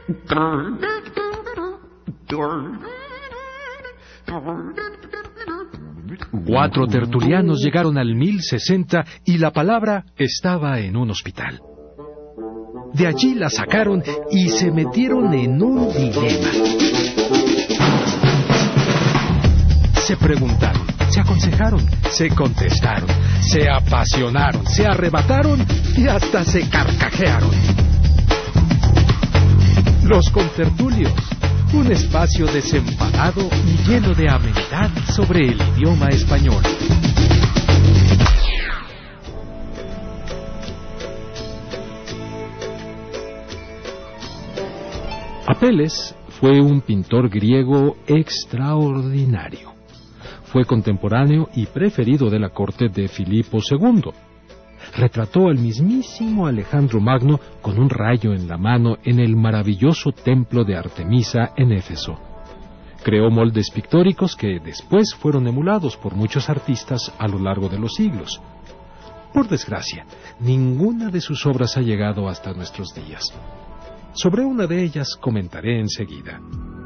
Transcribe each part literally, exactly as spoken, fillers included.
Cuatro tertulianos llegaron al mil sesenta y la palabra estaba en un hospital. De allí la sacaron y se metieron en un dilema. Se preguntaron, se aconsejaron, se contestaron, se apasionaron, se arrebataron y hasta se carcajearon. Los contertulios, un espacio desenfadado y lleno de amenidad sobre el idioma español. Apeles fue un pintor griego extraordinario. Fue contemporáneo y preferido de la corte de Filipo segundo. Retrató al mismísimo Alejandro Magno con un rayo en la mano en el maravilloso templo de Artemisa en Éfeso. Creó moldes pictóricos que después fueron emulados por muchos artistas a lo largo de los siglos. Por desgracia, ninguna de sus obras ha llegado hasta nuestros días. Sobre una de ellas comentaré enseguida.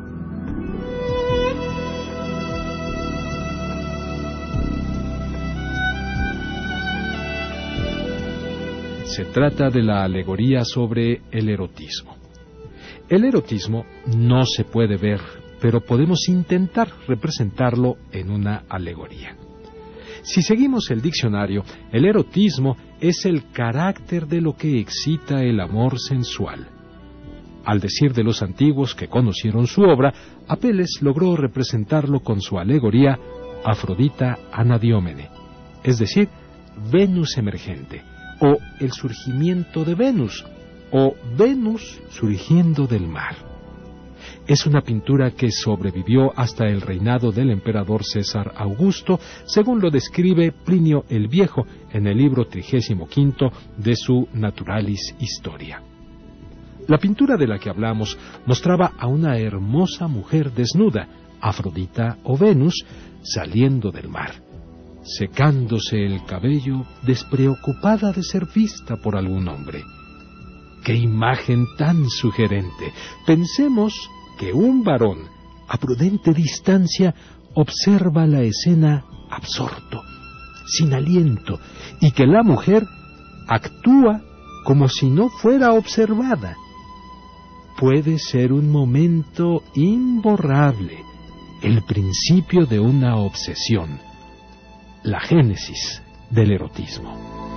Se trata de la alegoría sobre el erotismo. El erotismo no se puede ver, pero podemos intentar representarlo en una alegoría. Si seguimos el diccionario, el erotismo es el carácter de lo que excita el amor sensual. Al decir de los antiguos que conocieron su obra, Apeles logró representarlo con su alegoría Afrodita Anadiómene, es decir, Venus emergente, o el surgimiento de Venus, o Venus surgiendo del mar. Es una pintura que sobrevivió hasta el reinado del emperador César Augusto, según lo describe Plinio el Viejo en el libro trigésimo quinto de su Naturalis Historia. La pintura de la que hablamos mostraba a una hermosa mujer desnuda, Afrodita o Venus, saliendo del mar, secándose el cabello, despreocupada de ser vista por algún hombre. ¡Qué imagen tan sugerente! Pensemos que un varón, a prudente distancia, observa la escena absorto, sin aliento, y que la mujer actúa como si no fuera observada. Puede ser un momento imborrable, el principio de una obsesión, la génesis del erotismo.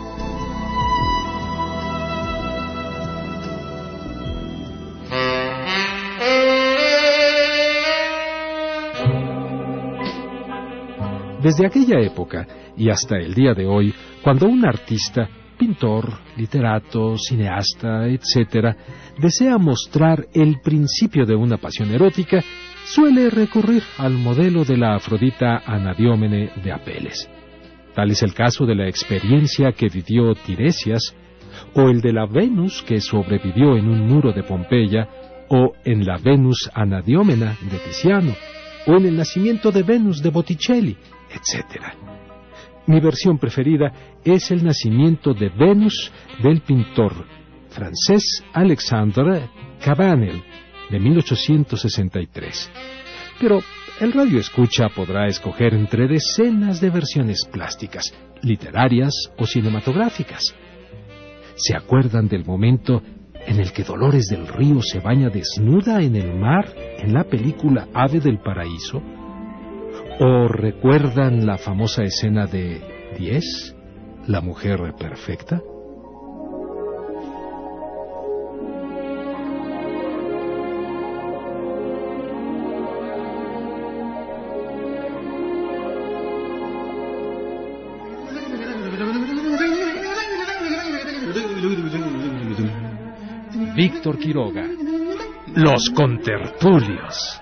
Desde aquella época y hasta el día de hoy, cuando un artista, pintor, literato, cineasta, etcétera, desea mostrar el principio de una pasión erótica, suele recurrir al modelo de la Afrodita Anadiómene de Apeles. Tal es el caso de la experiencia que vivió Tiresias, o el de la Venus que sobrevivió en un muro de Pompeya, o en la Venus Anadiómena de Tiziano, o en el nacimiento de Venus de Botticelli, etcétera. Mi versión preferida es el nacimiento de Venus del pintor francés Alexandre Cabanel, de mil ochocientos sesenta y tres. Pero el radioescucha podrá escoger entre decenas de versiones plásticas, literarias o cinematográficas. ¿Se acuerdan del momento en el que Dolores del Río se baña desnuda en el mar en la película Ave del Paraíso? ¿O recuerdan la famosa escena de Diez, la mujer perfecta? Víctor Quiroga, Los Contertulios.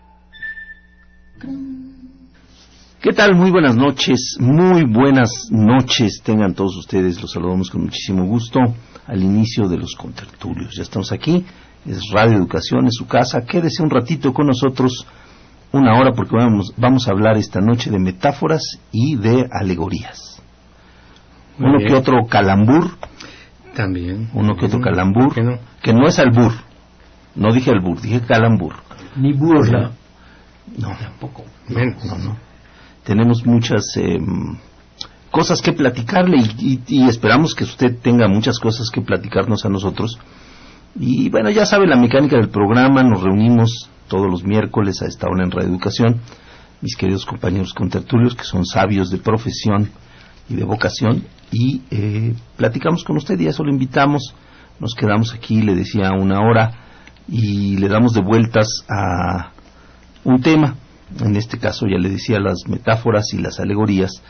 ¿Qué tal? Muy buenas noches, muy buenas noches tengan todos ustedes, los saludamos con muchísimo gusto al inicio de Los Contertulios. Ya estamos aquí, es Radio Educación, es su casa, quédese un ratito con nosotros, una hora, porque vamos, vamos a hablar esta noche de metáforas y de alegorías. Muy Uno bien. Que otro calambur, también. uno que otro calambur, ¿Qué no? que no es albur, No dije albur, dije calambur. Ni burla. No, tampoco. No, no, no. Tenemos muchas eh, cosas que platicarle y, y, y esperamos que usted tenga muchas cosas que platicarnos a nosotros. Y bueno, ya sabe la mecánica del programa, nos reunimos todos los miércoles a esta hora en Radio Educación, mis queridos compañeros contertulios que son sabios de profesión y de vocación, y eh, platicamos con usted y a eso lo invitamos. Nos quedamos aquí, le decía, una hora y le damos de vueltas a un tema. En este caso ya le decía las metáforas y las alegorías,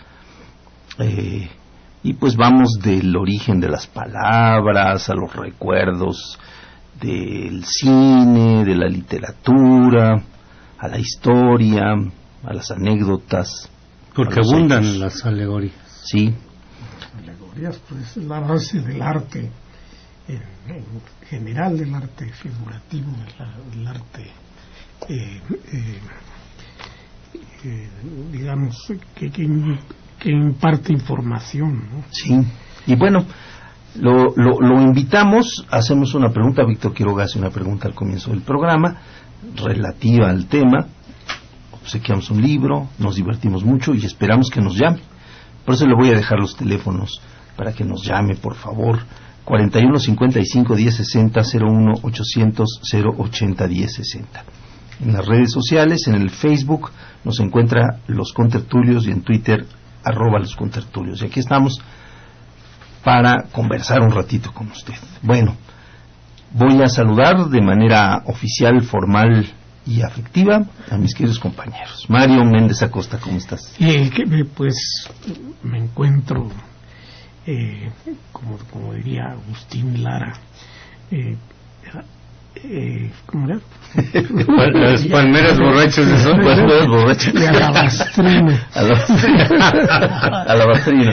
eh, y pues vamos del origen de las palabras a los recuerdos del cine, de la literatura, a la historia, a las anécdotas, porque abundan hechos. Las alegorías. Sí. Las alegorías, pues, es la base del arte, en, en general del arte figurativo, del, del arte, eh, eh, eh, digamos, que, que, que imparte información, ¿no? Sí. Y bueno, lo, lo, lo invitamos, hacemos una pregunta. Víctor Quiroga hace una pregunta al comienzo del programa relativa al tema. Obsequiamos un libro, nos divertimos mucho y esperamos que nos llame. Por eso le voy a dejar los teléfonos para que nos llame, por favor. cuarenta y uno cincuenta y cinco diez sesenta, cero uno ochocientos cero ochenta diez sesenta. En las redes sociales, en el Facebook nos encuentra Los Contertulios y en Twitter arroba Los Contertulios. Y aquí estamos para conversar un ratito con usted. Bueno, voy a saludar de manera oficial, formal y afectiva a mis queridos compañeros. Mario Méndez Acosta, ¿cómo estás? Eh, que, pues me encuentro, eh, como, como diría Agustín Lara, eh, eh, ¿cómo era? Las palmeras borrachas de son. Palmeras borrachas. De alabastrino. Alabastrino.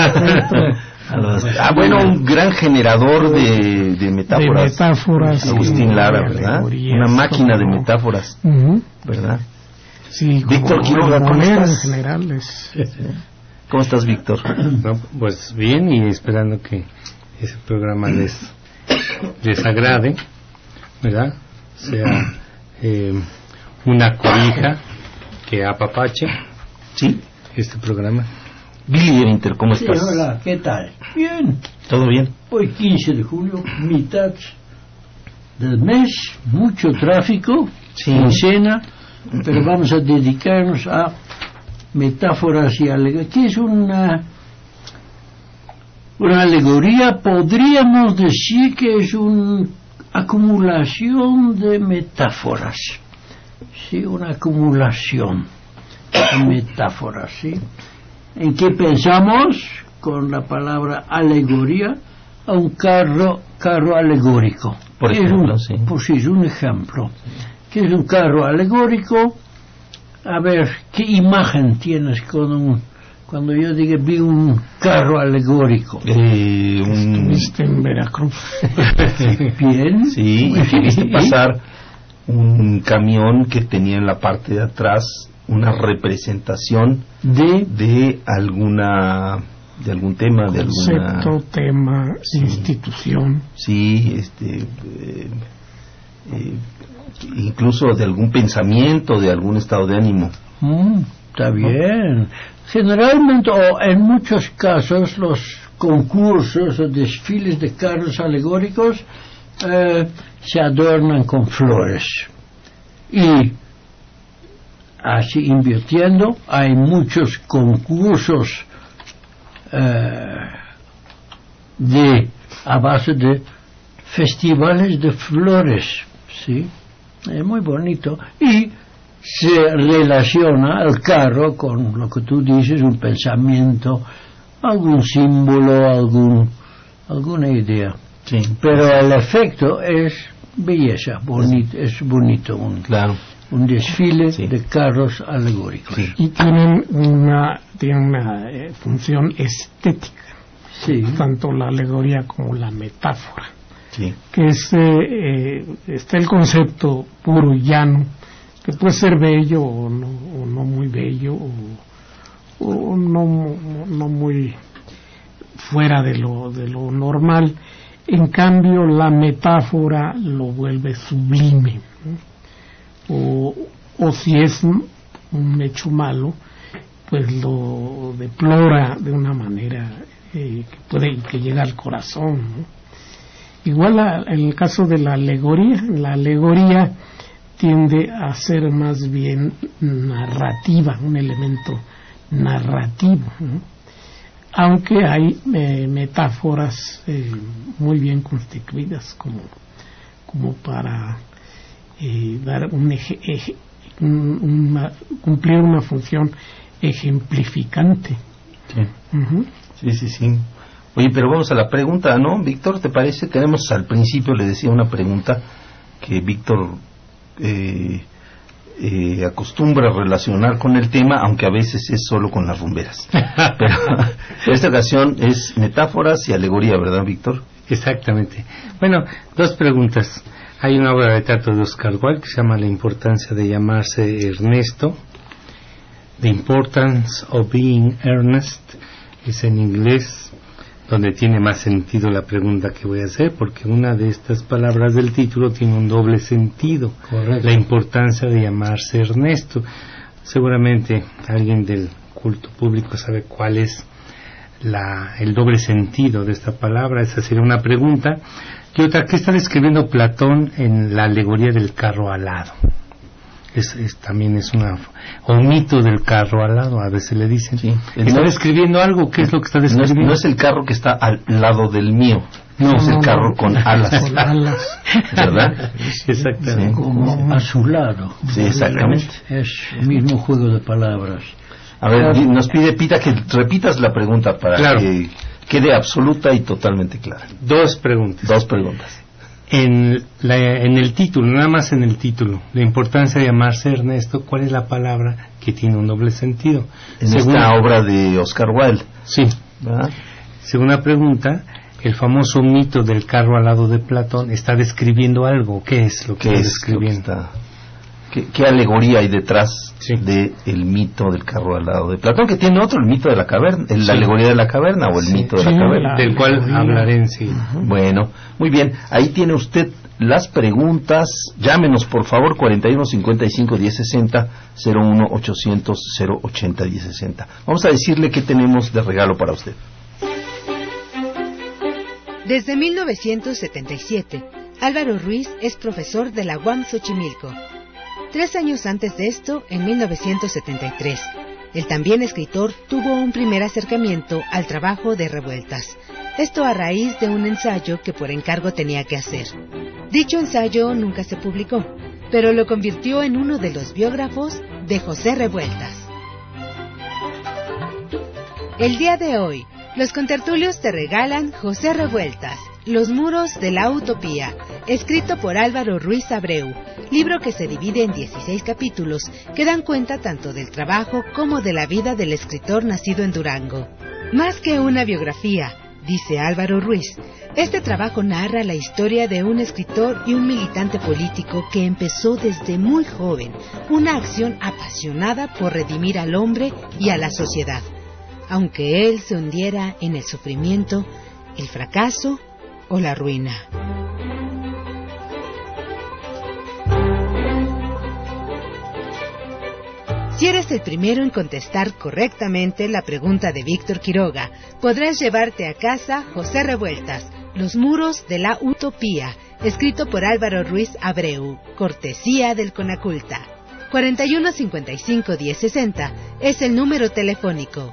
Ah, bueno, un gran generador de, de metáforas. De metáforas. Agustín Lara, ¿verdad? Una máquina de metáforas, uh-huh. ¿verdad? Sí, Víctor Quiroga, ¿cómo estás? En general es... ¿Cómo estás, Víctor? No, pues bien, y esperando que ese programa les, les agrade, ¿verdad? Sea eh, una cobija que apapache. Sí. Este programa. Billy Erinter, ¿cómo estás? Sí, hola, ¿qué tal? Bien. ¿Todo bien? Hoy quince de julio, mitad del mes, mucho tráfico, sí. Quincena, pero vamos a dedicarnos a metáforas y alegorías. ¿Qué es una, una alegoría? Podríamos decir que es una acumulación de metáforas. Sí, una acumulación de metáforas, ¿sí? ¿En qué pensamos con la palabra alegoría? A un carro carro alegórico. Por ejemplo, un, sí. Pues sí, es un ejemplo. ¿Qué es un carro alegórico? A ver, ¿qué imagen tienes con un, cuando yo diga vi un carro alegórico? Eh, un... Estuviste en Veracruz. Bien. Sí, y viste pasar un camión que tenía en la parte de atrás una representación de de alguna de algún tema, de alguna concepto, tema, sí, institución. Sí, este eh, eh, incluso de algún pensamiento, de algún estado de ánimo. Mm, está bien. Generalmente, o en muchos casos, los concursos o desfiles de carros alegóricos eh, se adornan con flores. Y así invirtiendo, hay muchos concursos eh, de a base de festivales de flores, sí, es muy bonito y se relaciona al carro con lo que tú dices, un pensamiento, algún símbolo, algún alguna idea, sí, pero el efecto es belleza, bonito, es bonito un claro. un desfile sí. de carros alegóricos. Sí. Y tienen una, tienen una eh, función estética, Sí. tanto la alegoría como la metáfora, Sí. que es, eh, eh, está el concepto puro y llano, que puede ser bello o no, o no muy bello, o, o no, no muy fuera de lo, de lo normal, En cambio, la metáfora lo vuelve sublime, ¿no? o, o si es un hecho malo, pues lo deplora de una manera eh, que puede que llega al corazón, ¿no? Igual a, en el caso de la alegoría, la alegoría tiende a ser más bien narrativa, un elemento narrativo, ¿no? Aunque hay eh, metáforas eh, muy bien constituidas como, como para eh, dar un eje, eje, un, una, cumplir una función ejemplificante. Sí. Uh-huh. sí, sí, sí. Oye, pero vamos a la pregunta, ¿no, Víctor? ¿Te parece? Tenemos al principio, le decía una pregunta que Víctor eh, eh, acostumbra a relacionar con el tema, aunque a veces es solo con las rumberas. Pero en esta ocasión es metáforas y alegoría, ¿verdad, Víctor? Exactamente. Bueno, dos preguntas. Hay una obra de teatro de Oscar Wilde que se llama La importancia de llamarse Ernesto. The Importance of Being Ernest, es en inglés, donde tiene más sentido la pregunta que voy a hacer, porque una de estas palabras del título tiene un doble sentido. Correcto. La importancia de llamarse Ernesto. Seguramente alguien del culto público sabe cuál es la, el doble sentido de esta palabra. Esa sería una pregunta. Y otra, ¿qué está describiendo Platón en la alegoría del carro alado? Es, es, también es una o mito del carro alado, a veces le dicen. Sí. ¿Está no, describiendo algo? ¿Qué es lo que está describiendo? No es, no es el carro que está al lado del mío, no, no es el no, carro no, con alas. Con alas. ¿Verdad? Exactamente. Sí. Como a su lado. Sí, exactamente. Es el mismo juego de palabras. A ver, claro. Nos pide Pita que repitas la pregunta para claro. que quede absoluta y totalmente clara. Dos preguntas. Dos preguntas. En, la, en el título, nada más en el título, la importancia de llamarse Ernesto, ¿cuál es la palabra que tiene un doble sentido? En según esta obra de Oscar Wilde. Sí. ¿Verdad? Segunda pregunta, el famoso mito del carro alado de Platón está describiendo algo. ¿Qué es lo que está describiendo? Está, ¿qué, ¿Qué alegoría hay detrás sí. de el mito del carro alado de Platón? Que tiene otro, el mito de la caverna, el, sí. la alegoría de la caverna o el sí. mito de sí, la caverna. Del cual alegoría. Hablaré en sí. Uh-huh. Bueno, muy bien, ahí tiene usted las preguntas. Llámenos por favor, cuarenta y uno cincuenta y cinco diez sesenta, cero uno ochocientos cero ochenta diez sesenta. Vamos a decirle qué tenemos de regalo para usted. Desde mil novecientos setenta y siete, Álvaro Ruiz es profesor de la U A M Xochimilco. Tres años antes de esto, en mil novecientos setenta y tres, el también escritor tuvo un primer acercamiento al trabajo de Revueltas. Esto a raíz de un ensayo que por encargo tenía que hacer. Dicho ensayo nunca se publicó, pero lo convirtió en uno de los biógrafos de José Revueltas. El día de hoy, los contertulios te regalan José Revueltas, Los muros de la utopía, escrito por Álvaro Ruiz Abreu, libro que se divide en dieciséis capítulos que dan cuenta tanto del trabajo como de la vida del escritor nacido en Durango. Más que una biografía, dice Álvaro Ruiz, este trabajo narra la historia de un escritor y un militante político que empezó desde muy joven una acción apasionada por redimir al hombre y a la sociedad, aunque él se hundiera en el sufrimiento, el fracaso o la ruina. Si eres el primero en contestar correctamente la pregunta de Víctor Quiroga, podrás llevarte a casa José Revueltas, Los muros de la utopía, escrito por Álvaro Ruiz Abreu, cortesía del Conaculta. cuarenta y uno cincuenta y cinco diez sesenta es el número telefónico.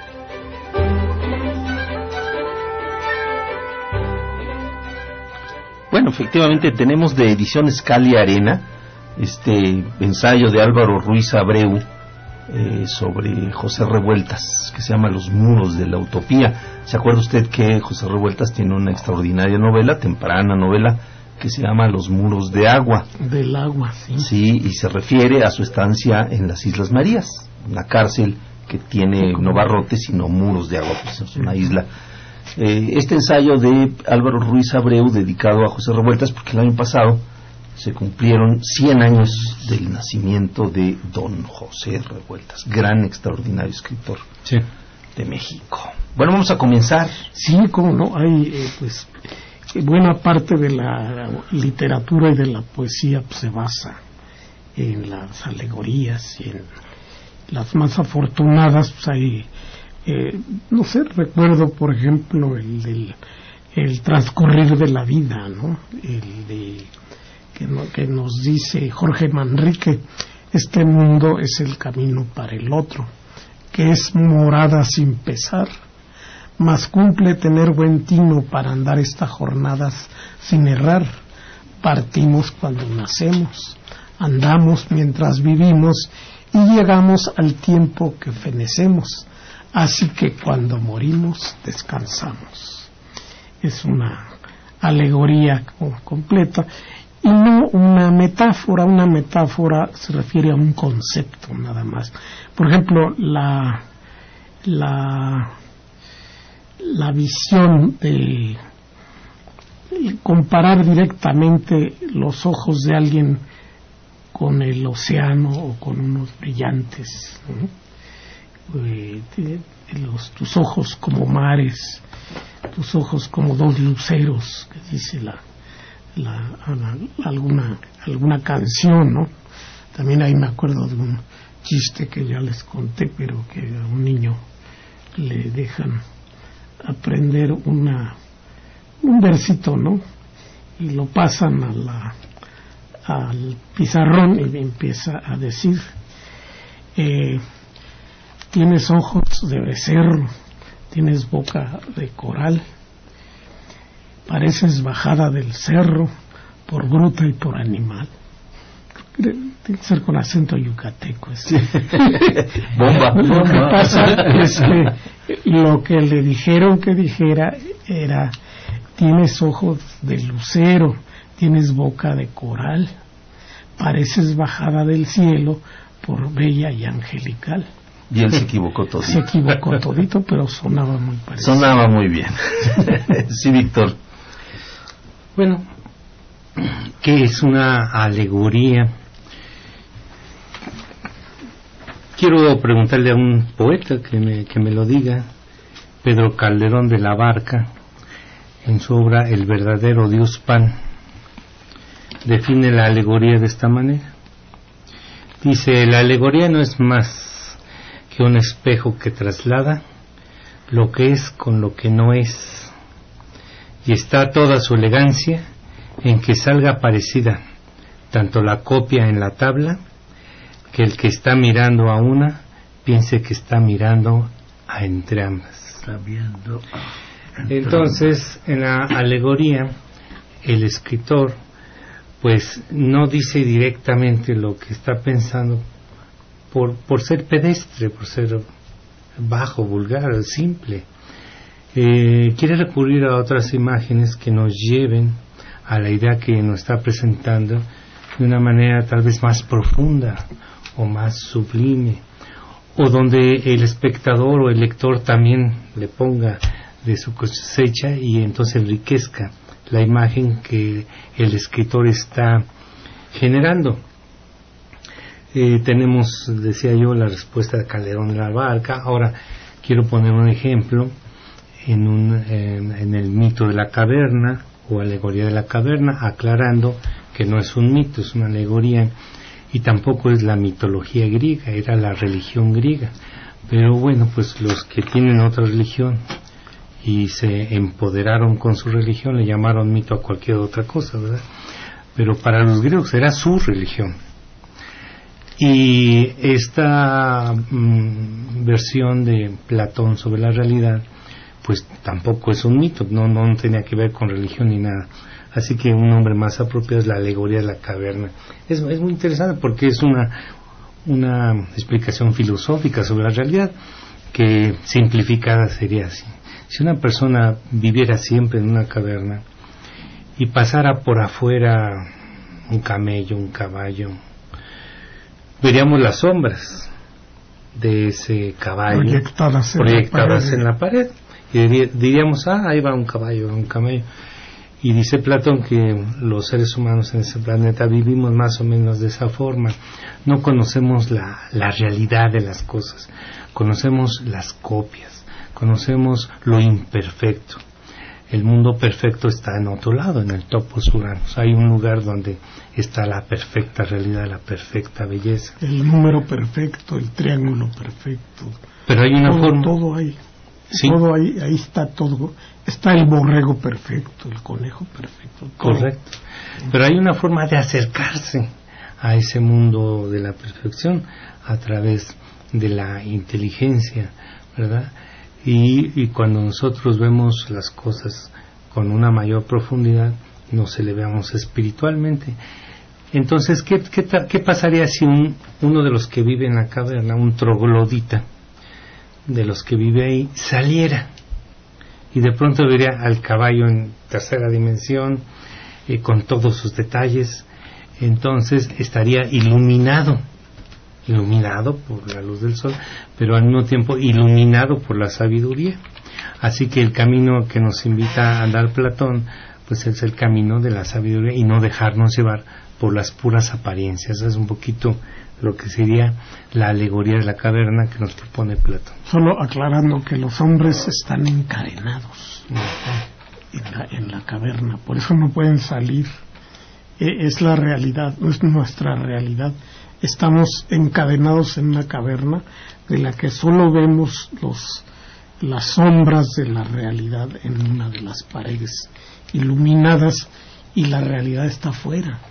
Bueno, efectivamente tenemos de edición Scali Arena este ensayo de Álvaro Ruiz Abreu eh, sobre José Revueltas, que se llama Los muros de la utopía. ¿Se acuerda usted que José Revueltas tiene una extraordinaria novela, temprana novela, que se llama Los muros de agua? Del agua, sí. Sí, y se refiere a su estancia en las Islas Marías, una cárcel que tiene no barrotes sino muros de agua, pues es una isla. Eh, este ensayo de Álvaro Ruiz Abreu dedicado a José Revueltas, porque el año pasado se cumplieron cien años del nacimiento de don José Revueltas, gran, extraordinario escritor sí. de México. Bueno, vamos a comenzar. Sí, cómo no, hay, eh, pues, buena parte de la literatura y de la poesía pues, se basa en las alegorías y en las más afortunadas, pues hay, eh, no sé, recuerdo por ejemplo el del el transcurrir de la vida, ¿no? El de que, no, que nos dice Jorge Manrique, este mundo es el camino para el otro, que es morada sin pesar, mas cumple tener buen tino para andar estas jornadas sin errar. Partimos cuando nacemos, andamos mientras vivimos y llegamos al tiempo que fenecemos, así que cuando morimos descansamos. Es una alegoría completa y no una metáfora. Una metáfora se refiere a un concepto nada más. Por ejemplo, la la la visión de comparar directamente los ojos de alguien con el océano o con unos brillantes, ¿no? eh, de, de los, tus ojos como mares, tus ojos como dos luceros, que dice la, la, la alguna alguna canción, ¿no? También ahí me acuerdo de un chiste que ya les conté, pero que a un niño le dejan aprender una un versito, ¿no? Y lo pasan a la al pizarrón y empieza a decir eh, tienes ojos de becerro, tienes boca de coral, pareces bajada del cerro por bruta y por animal. Tiene que ser con acento yucateco. Sí. Bomba. Lo que pasa es que lo que le dijeron que dijera era tienes ojos de lucero, tienes boca de coral, pareces bajada del cielo por bella y angelical. Y él se equivocó todito. Se equivocó todito, pero sonaba muy parecido. Sonaba muy bien. Sí, Víctor. Bueno, ¿qué es una alegoría? Quiero preguntarle a un poeta que me, que me lo diga, Pedro Calderón de la Barca, en su obra El verdadero Dios Pan, define la alegoría de esta manera. Dice, la alegoría no es más que un espejo que traslada lo que es con lo que no es, y está toda su elegancia en que salga parecida tanto la copia en la tabla, que el que está mirando a una piense que está mirando a entre ambas. Está viendo Entonces, en la alegoría, el escritor pues no dice directamente lo que está pensando por, por ser pedestre, por ser bajo, vulgar, simple. Eh, quiere recurrir a otras imágenes que nos lleven a la idea que nos está presentando de una manera tal vez más profunda o más sublime, o donde el espectador o el lector también le ponga de su cosecha y entonces enriquezca la imagen que el escritor está generando. Eh, tenemos, decía yo, la respuesta de Calderón de la Barca. Ahora quiero poner un ejemplo en, un, en, en el mito de la caverna o alegoría de la caverna, aclarando que no es un mito, es una alegoría, y tampoco es la mitología griega, era la religión griega. Pero bueno, pues los que tienen otra religión y se empoderaron con su religión le llamaron mito a cualquier otra cosa, ¿verdad? Pero para los griegos era su religión. Y esta mmm, versión de Platón sobre la realidad pues tampoco es un mito, no, no tenía que ver con religión ni nada. Así que un nombre más apropiado es la alegoría de la caverna. Es, es muy interesante porque es una, una explicación filosófica sobre la realidad que simplificada sería así. Si una persona viviera siempre en una caverna y pasara por afuera un camello, un caballo, veríamos las sombras de ese caballo proyectadas, proyectadas en, la en la pared, y diríamos, ah, ahí va un caballo, un camello. Y dice Platón que los seres humanos en ese planeta vivimos más o menos de esa forma. No conocemos la, la realidad de las cosas, conocemos las copias, conocemos lo imperfecto. el mundo perfecto está en otro lado, en el topos Uranus. Hay un lugar donde está la perfecta realidad, la perfecta belleza. El número perfecto, el triángulo perfecto. Pero hay una todo, forma... Todo ahí. ¿Sí? Todo ahí, ahí está todo. Está el borrego perfecto, el conejo perfecto. Todo. Correcto. Pero hay una forma de acercarse a ese mundo de la perfección a través de la inteligencia, ¿verdad? Y, y cuando nosotros vemos las cosas con una mayor profundidad, nos elevamos espiritualmente. Entonces, ¿qué, qué, qué pasaría si un, uno de los que vive en la caverna, un troglodita, de los que vive ahí, saliera y de pronto vería al caballo en tercera dimensión, eh, con todos sus detalles? Entonces estaría iluminado, iluminado por la luz del sol, pero al mismo tiempo iluminado por la sabiduría. Así que el camino que nos invita a andar Platón, pues es el camino de la sabiduría y no dejarnos llevar por las puras apariencias. Es un poquito lo que sería la alegoría de la caverna que nos propone Platón. Solo aclarando que los hombres están encadenados en la, en la caverna, por eso no pueden salir. Eh, es la realidad, no es nuestra realidad. Estamos encadenados en una caverna de la que solo vemos los las sombras de la realidad en una de las paredes iluminadas, y la realidad está afuera.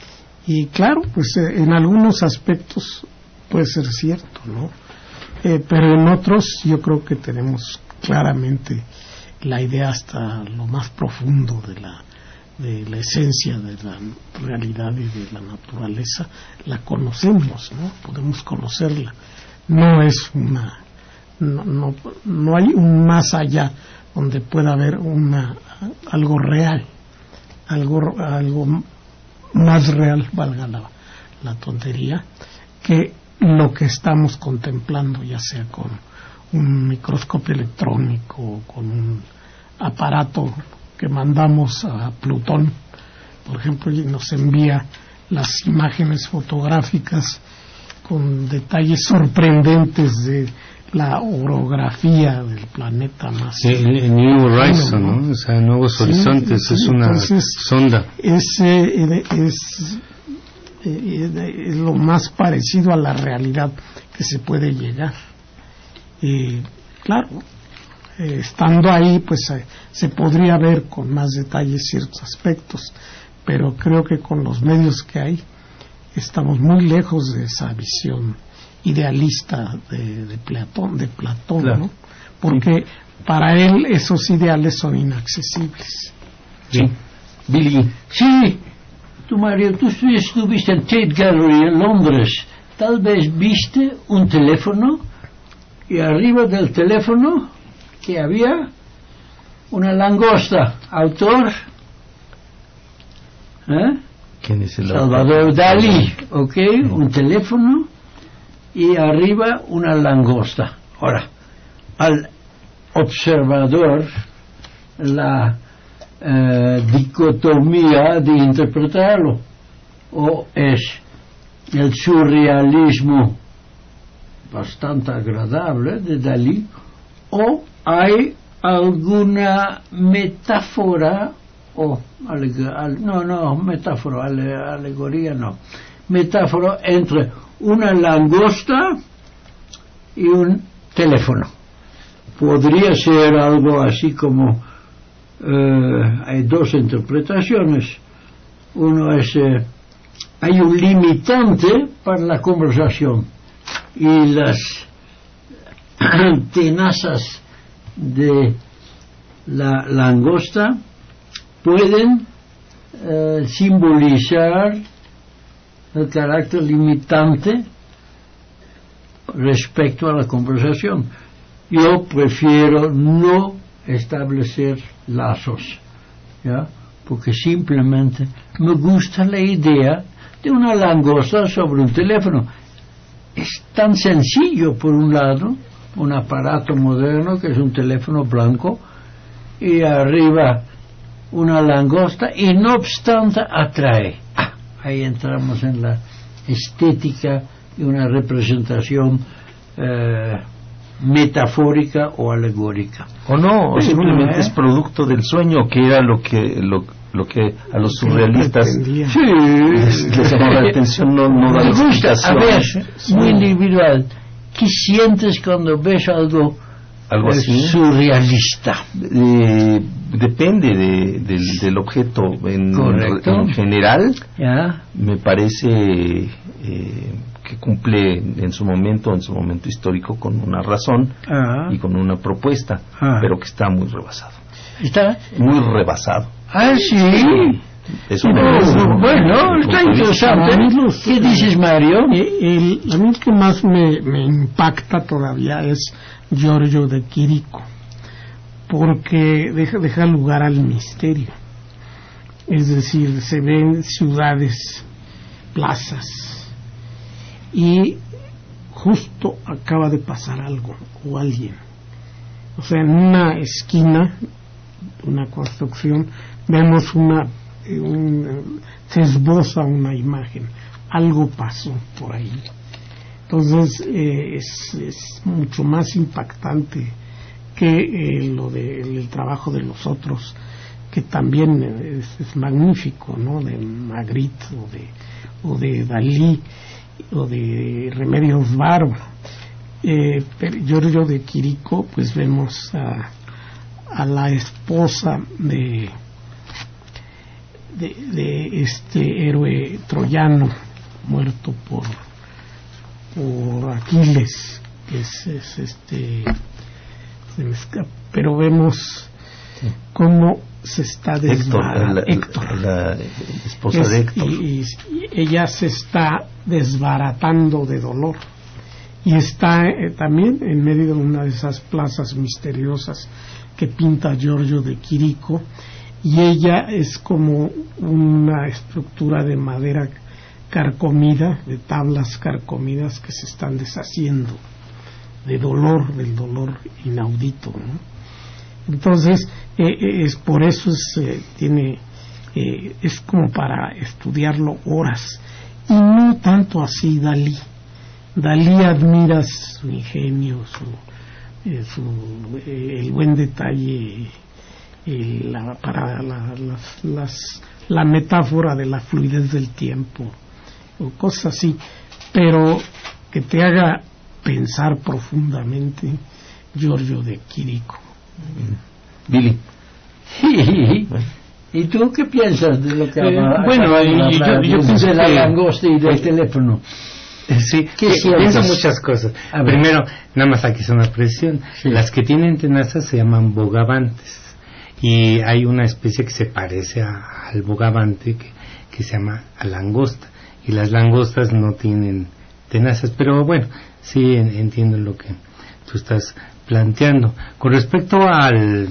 Y claro, pues eh, en algunos aspectos puede ser cierto, ¿no? Eh, pero en otros yo creo que tenemos claramente la idea hasta lo más profundo de la de la esencia de la realidad y de la naturaleza, la conocemos, ¿no? Podemos conocerla. No es una no no, no hay un más allá donde pueda haber una algo real, algo algo más real, valga la, la tontería, que lo que estamos contemplando, ya sea con un microscopio electrónico o con un aparato que mandamos a Plutón, por ejemplo, y nos envía las imágenes fotográficas con detalles sorprendentes de la orografía del planeta más. Sí, el New Horizon, ¿no? ¿no? O sea, nuevos sí, horizontes, sí, es una entonces, sonda. Es, eh, es, eh, es lo más parecido a la realidad que se puede llegar. Eh, claro, eh, estando ahí, pues eh, se podría ver con más detalle ciertos aspectos, pero creo que con los medios que hay estamos muy lejos de esa visión idealista de, de Platón, de Platón, claro. ¿no? Porque sí, para él esos ideales son inaccesibles. Sí. Billy. Sí, tú Mario, tú estuviste en Tate Gallery en Londres. Tal vez viste un teléfono y arriba del teléfono que había una langosta. Autor, ¿eh? ¿Quién es el Salvador Dalí, ¿ok? Mm. Un teléfono y arriba una langosta. Ahora, al observador, la eh, dicotomía de interpretarlo, o es el surrealismo bastante agradable de Dalí, o hay alguna metáfora, o aleg- no, no, metáfora, ale- alegoría no, metáfora entre una langosta y un teléfono. Podría ser algo así como eh, hay dos interpretaciones. Uno es eh, hay un limitante para la conversación y las tenazas de la langosta pueden eh, simbolizar el carácter limitante respecto a la conversación. Yo prefiero no establecer lazos, ¿ya? Porque simplemente me gusta la idea de una langosta sobre un teléfono. Es tan sencillo, por un lado, un aparato moderno que es un teléfono blanco y arriba una langosta, y no obstante atrae. Ah, ahí entramos en la estética de una representación eh, metafórica o alegórica. O no, o Sí, simplemente ¿eh? es producto del sueño, que era lo que lo, lo que a los surrealistas les, Sí, les llamaba la atención, no, no da me gusta. A ver, explicación. muy individual. ¿Qué sientes cuando ves algo, Algo eh, así. surrealista? Eh, depende de, del, del objeto. En, Correcto. en general, ¿Ya? me parece eh, que cumple en su momento, en su momento histórico, con una razón Ah, y con una propuesta, Ah. pero que está muy rebasado. ¿está? Muy rebasado. Ah, sí. Eso No, me parece un- bueno, un está punto de vista. interesante. Para mí los- ¿Qué dices, Mario? Eh, el, a mí el que más me, me impacta todavía es Giorgio de Chirico, porque deja, deja lugar al misterio. Es decir, se ven ciudades, plazas, y justo acaba de pasar algo o alguien. O sea, en una esquina de una construcción vemos una, eh, un, se esboza una imagen, algo pasó por ahí. Entonces eh, es, es mucho más impactante que eh, lo de el trabajo de los otros, que también es, es magnífico, ¿no? De Magritte o de o de Dalí o de Remedios Varo. Eh, pero Giorgio de Chirico, pues vemos a, a la esposa de, de de este héroe troyano muerto por por Aquiles, que es, es este se me escapa, pero vemos cómo se está Héctor, desbaratando la, Héctor, la- la esposa es- de Héctor. y, y- y ella se está desbaratando de dolor y está eh, también en medio de una de esas plazas misteriosas que pinta Giorgio de Chirico, y ella es como una estructura de madera carcomida, de tablas carcomidas que se están deshaciendo de dolor, del dolor inaudito, ¿no? Entonces eh, eh, es por eso es eh, tiene eh, es como para estudiarlo horas, y no tanto así Dalí. Dalí admira su ingenio, su, eh, su eh, el buen detalle, eh, la, para la, las, las, la metáfora de la fluidez del tiempo o cosas así, pero que te haga pensar profundamente, Giorgio de Chirico. Billy. ¿Y tú qué piensas de lo que Eh, habla- bueno, acaba de y yo- hablar yo de pienso la que- langosta y del teléfono? Sí, ¿Qué pi- sientes? pienso muchas cosas. A ver. Primero, nada más aquí es una presión. Sí. Las que tienen tenazas se llaman bogavantes. Y hay una especie que se parece a- al bogavante que, que se llama a langosta. Y las langostas no tienen tenazas. Pero bueno, sí en- entiendo lo que tú estás planteando. Con respecto al,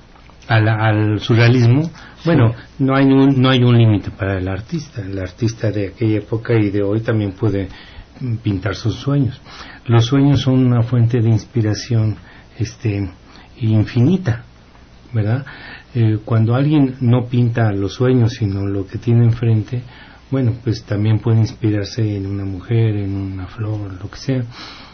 al, al surrealismo, bueno, no hay un, no hay un límite para el artista. El artista de aquella época y de hoy también puede mm, pintar sus sueños. Los sueños son una fuente de inspiración este infinita, ¿verdad? Eh, cuando alguien no pinta los sueños sino lo que tiene enfrente, bueno, pues también puede inspirarse en una mujer, en una flor, lo que sea,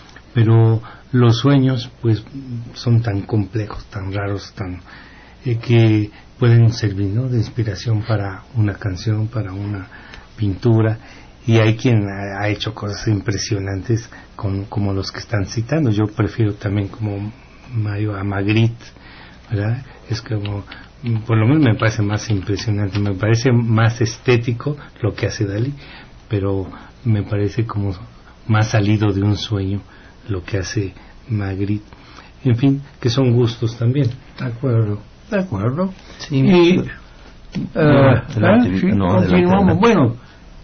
pero los sueños pues son tan complejos, tan raros, tan eh, que pueden servir, ¿no?, de inspiración para una canción, para una pintura, y hay quien ha, ha hecho cosas impresionantes con, como los que están citando. Yo prefiero también como Mario a Magritte, ¿verdad? Es como, por lo menos me parece más impresionante, me parece más estético lo que hace Dalí, pero me parece como más salido de un sueño lo que hace Magritte. En fin, que son gustos también. De acuerdo, de acuerdo. Sí, Y eh, adelante, ¿eh? Sí, no, adelante, continuamos. adelante. Bueno,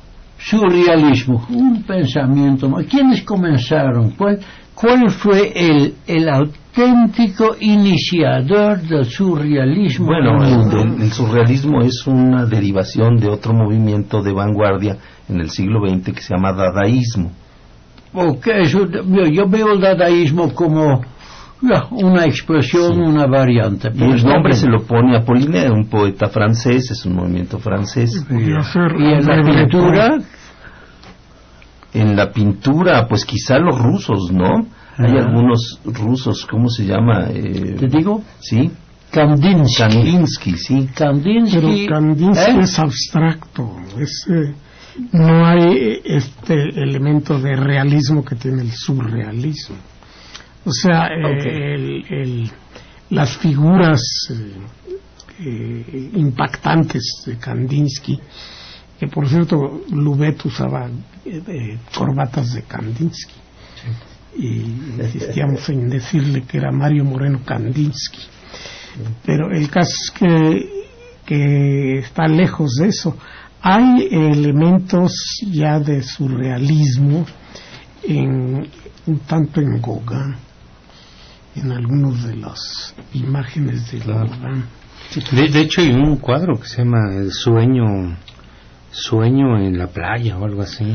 surrealismo, un pensamiento más. ¿Quiénes comenzaron? ¿Cuál, cuál fue el, el auténtico iniciador del surrealismo? Bueno, en el mundo? el, el surrealismo es una derivación de otro movimiento de vanguardia en el siglo veinte que se llama dadaísmo. Ok, eso, yo, yo veo el dadaísmo como ya, una expresión, Sí. una variante. Y pero el está nombre bien. se lo pone Apollinaire, un poeta francés, es un movimiento francés. Podría ser Y en la André pintura, En la pintura, pues quizá los rusos, ¿no? Hay algunos rusos, ¿cómo se llama? Eh, ¿Te digo? Sí. Kandinsky. Kandinsky, sí. Kandinsky. Pero Kandinsky ¿eh? es abstracto, es, eh, no hay este elemento de realismo que tiene el surrealismo. O sea, eh, Okay. el, el, las figuras eh, eh, impactantes de Kandinsky, que por cierto Louvet usaba eh, eh, corbatas de Kandinsky, sí. Y insistíamos en decirle que era Mario Moreno Kandinsky, pero el caso es que, que está lejos de eso. Hay elementos ya de surrealismo en, un tanto en Gauguin, en algunos de las imágenes de Claro. Gauguin. De, de hecho hay un cuadro que se llama El sueño sueño en la playa o algo así,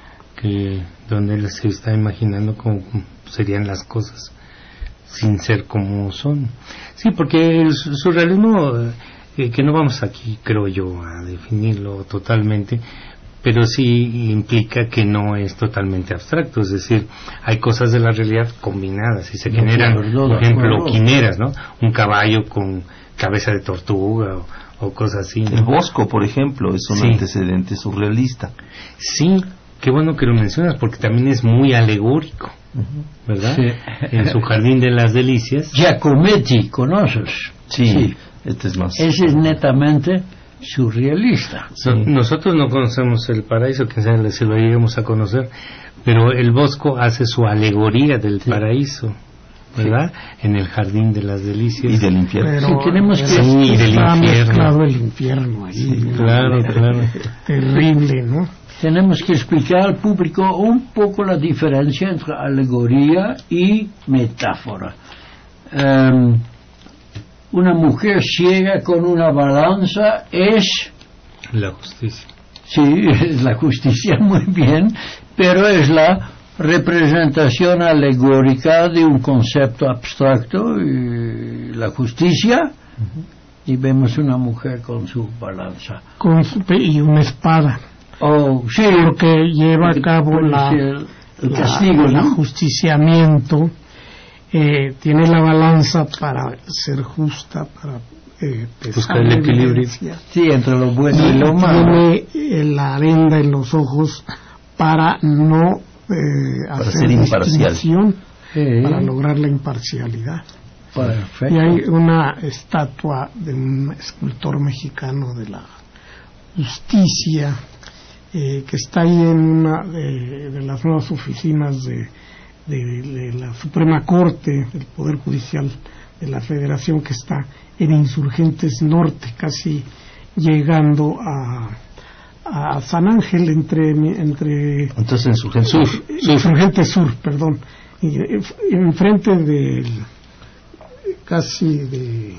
que donde él se está imaginando cómo serían las cosas sin ser como son. Sí, porque el su- surrealismo, eh, que no vamos aquí, creo yo, a definirlo totalmente, pero sí implica que no es totalmente abstracto, es decir, hay cosas de la realidad combinadas y se De generan, acuerdo, por de ejemplo, acuerdo. quimeras, ¿no? Un caballo con cabeza de tortuga o, o cosas así, ¿no? El Bosco, por ejemplo, es un Sí. antecedente surrealista. Sí, qué bueno que lo mencionas porque también es muy alegórico, ¿verdad? Sí. En su Jardín de las Delicias. Giacometti, ¿conoces? Sí, este es más. Ese es netamente surrealista. So- Nosotros no conocemos el paraíso, quién sabe si lo lleguemos a conocer, pero el Bosco hace su alegoría del paraíso, ¿verdad? En el Jardín de las Delicias. Y del infierno. Pero Sí, tenemos que- es- Sí, del está infierno. mezclado el infierno ahí, Sí, de una claro, manera claro. terrible, ¿no? Tenemos que explicar al público un poco la diferencia entre alegoría y metáfora. Em, una mujer ciega con una balanza es, La justicia. sí, es la justicia, muy bien, pero es la representación alegórica de un concepto abstracto, y la justicia, y vemos una mujer con su balanza. Con su pe- y una espada, Oh, sí, porque lleva a cabo la, el, el la- castigo, el ¿no? ajusticiamiento, eh, tiene la balanza para ser justa, para eh, pesar Buscar el la equilibrio. evidencia. Sí, entre lo bueno y Y lo malo. tiene eh, la venda en los ojos para no eh, hacer ser imparcial. distinción, Sí, para lograr la imparcialidad. perfecto. Y hay una estatua de un escultor mexicano de la justicia eh, que está ahí en una de, de las nuevas oficinas de, de- de la Suprema Corte del Poder Judicial de la Federación, que está en Insurgentes Norte, casi llegando a, a San Ángel, entre entre Entonces en su gente Sur, Insurgentes Sur, perdón, y, eh, enfrente del casi de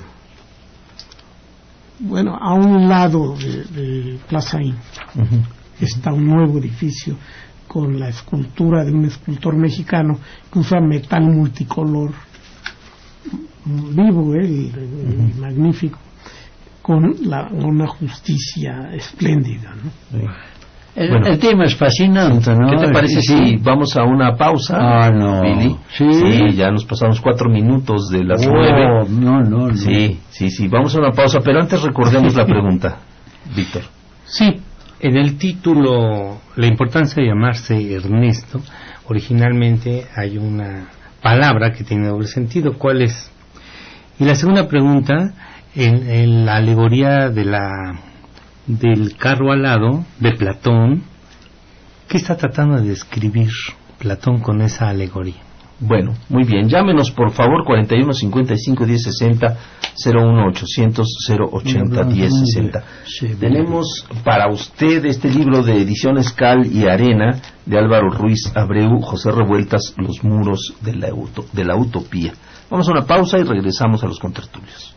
bueno, a un lado de, de Plaza Inn Ujú. está un nuevo edificio con la escultura de un escultor mexicano que usa metal multicolor mm, vivo, eh, y- y magnífico, con la, una justicia espléndida, ¿no? El, Bueno. el tema es fascinante, ¿no? ¿Qué te parece Sí, si vamos a una pausa? Ah, no. Billy? Sí. ya nos pasamos cuatro minutos de las Oh, nueve. no, no, no. Sí, sí, sí, vamos a una pausa, pero antes recordemos la pregunta, Víctor. Sí, en el título, la importancia de llamarse Ernesto, originalmente hay una palabra que tiene doble sentido. ¿Cuál es? Y la segunda pregunta, en, en la alegoría de la del carro alado de Platón, ¿qué está tratando de describir Platón con esa alegoría? Bueno, muy bien, llámenos por favor, cuarenta y uno cincuenta y cinco diez sesenta, cero uno ochocientos cero ochenta diez sesenta. Sí, Tenemos para usted este libro de ediciones Cal y Arena de Álvaro Ruiz Abreu, José Revueltas, Los muros de la, uto- de la utopía. Vamos a una pausa y regresamos a los contertulios.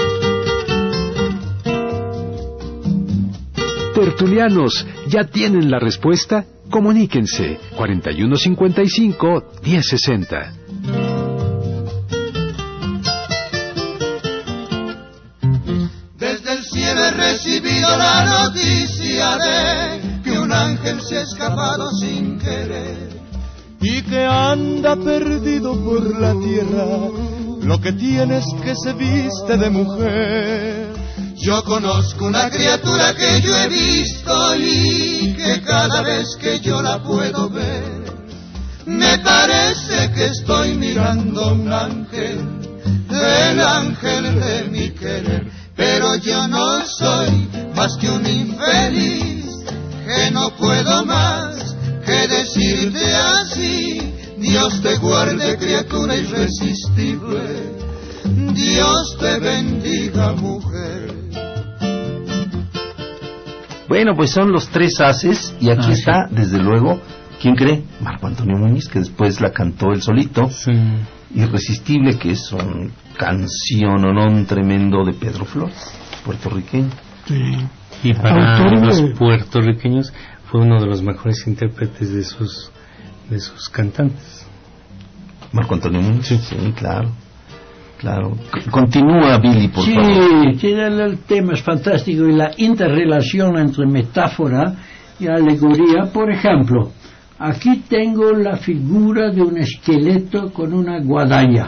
Tertulianos, ¿ya tienen la respuesta? Comuníquense cuarenta y uno cincuenta y cinco diez sesenta. Desde el cielo he recibido la noticia de que un ángel se ha escapado sin querer y que anda perdido por la tierra. Lo que tienes que se viste de mujer. Yo conozco una criatura que yo he visto y que cada vez que yo la puedo ver, me parece que estoy mirando un ángel, el ángel de mi querer. Pero yo no soy más que un infeliz, que no puedo más que decirte así. Dios te guarde, criatura irresistible, Dios te bendiga, mujer. Bueno, pues son los tres haces, y aquí ah, está, sí. desde luego, ¿quién cree? Marco Antonio Muñiz, que después la cantó él solito. Sí. Irresistible, que es un canciononón tremendo de Pedro Flores, puertorriqueño. Sí. Y para Autor de- los puertorriqueños fue uno de los mejores intérpretes de sus de sus cantantes. Marco Antonio Muñiz, sí, sí, claro, claro. C- Continúa, Billy, por Sí, favor. sí, el, el tema es fantástico y la interrelación entre metáfora y alegoría. Por ejemplo, aquí tengo la figura de un esqueleto con una guadaña.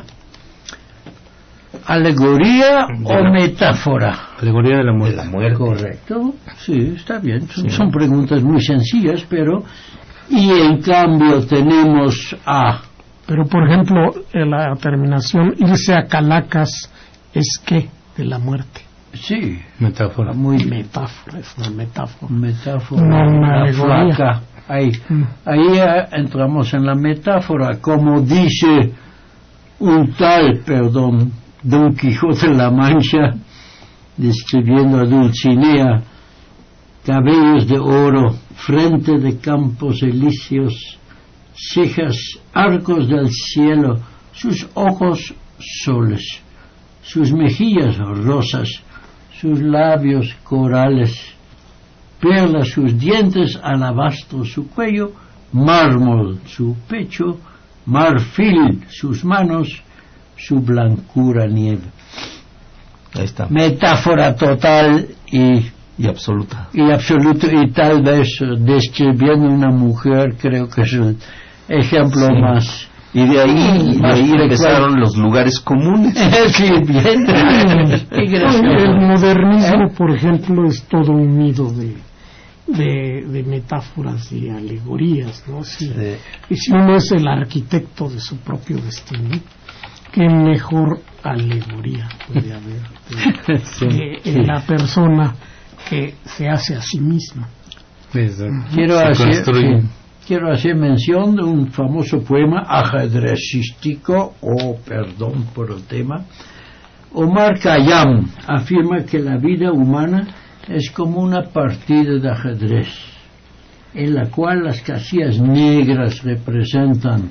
¿Alegoría De o la- metáfora? Alegoría de la muerte. De la muerte. Correcto, sí, está bien. Son, Sí. son preguntas muy sencillas, pero... Y en cambio tenemos a... Pero, por ejemplo, en la terminación, irse a Calacas es que de la muerte. Sí, Metáfora. muy Metáfora, es una metáfora. metáfora. No una la alegoría. flaca. Ahí, Mm. ahí eh, entramos en la metáfora, como dice un tal, perdón, Don Quijote de la Mancha, describiendo a Dulcinea: cabellos de oro, frente de campos elíseos, cejas, arcos del cielo, sus ojos soles, sus mejillas rosas, sus labios corales, perlas sus dientes, alabastro su cuello, mármol su pecho, marfil sus manos, su blancura nieve. Ahí está. Metáfora total y, Y absoluta. y absoluta, y tal vez eh, describiendo una mujer creo que es el ejemplo Sí. más. Y de ahí, de Más ahí frecuente. empezaron los lugares comunes. Sí, bien. Qué gracioso. El modernismo, ¿Eh? por ejemplo, es todo un nido de, de, de metáforas y alegorías, ¿no? Si, Sí. Y si uno es el arquitecto de su propio destino, qué mejor alegoría puede haber de, Sí, de- sí. en la persona que se hace a sí misma. Exacto. Quiero Se hacer, construye. sí, quiero hacer mención de un famoso poema ajedrecístico, o perdón por el tema. Omar Khayyam afirma que la vida humana es como una partida de ajedrez, en la cual las casillas negras representan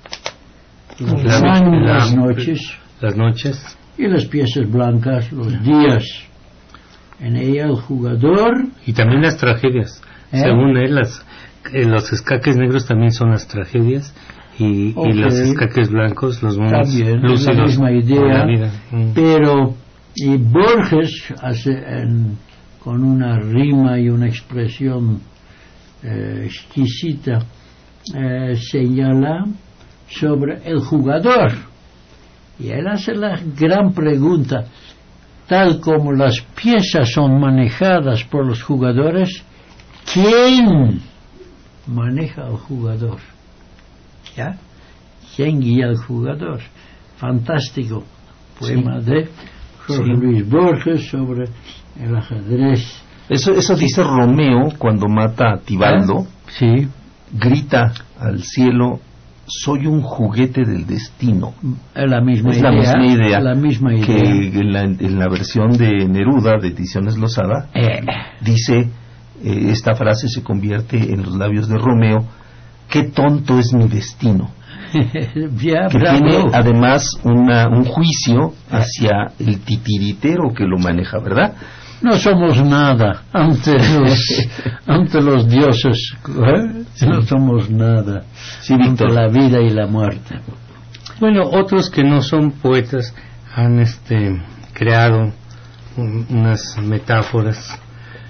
los La- años, la- las noches, Las noches. y las piezas blancas, los días. En ella el jugador... Y también las tragedias. ¿Eh? Según él, las, eh, los escaques negros también son las tragedias. Y, Ok. y los escaques blancos, los mundos También, es la lúcidos misma por idea, la vida. Mm. pero y Borges hace en- con una rima y una expresión eh, exquisita eh, señala sobre el jugador, y él hace la gran pregunta: tal como las piezas son manejadas por los jugadores, ¿quién maneja al jugador? ¿Ya? ¿Quién guía al jugador? Fantástico poema de Jorge Sí. Luis Borges sobre el ajedrez. Eso, eso dice Romeo cuando mata a Tibaldo. Sí, Grita al cielo: soy un juguete del destino. es la misma Es idea. la misma idea, la misma idea. que en la, en la versión de Neruda, de Ediciones Losada, Eh, dice, eh, esta frase se convierte en los labios de Romeo: qué tonto es mi destino. ya, Que bravo. tiene además una, un juicio hacia el titiritero que lo maneja, ¿verdad? No somos nada ante los, ante los dioses. ¿eh? No somos nada Sí, ante Víctor. la vida y la muerte. Bueno, otros que no son poetas han este creado un- unas metáforas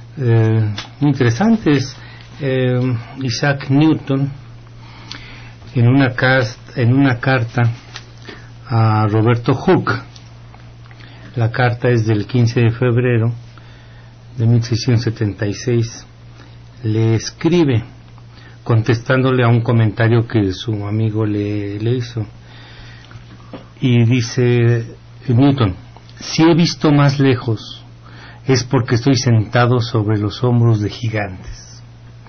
eh, interesantes. Eh, Isaac Newton en una, car- en una carta a Roberto Hooke. La carta es del quince de febrero de mil seiscientos setenta y seis. Le escribe contestándole a un comentario que su amigo le, le hizo, y dice Newton: si he visto más lejos es porque estoy sentado sobre los hombros de gigantes.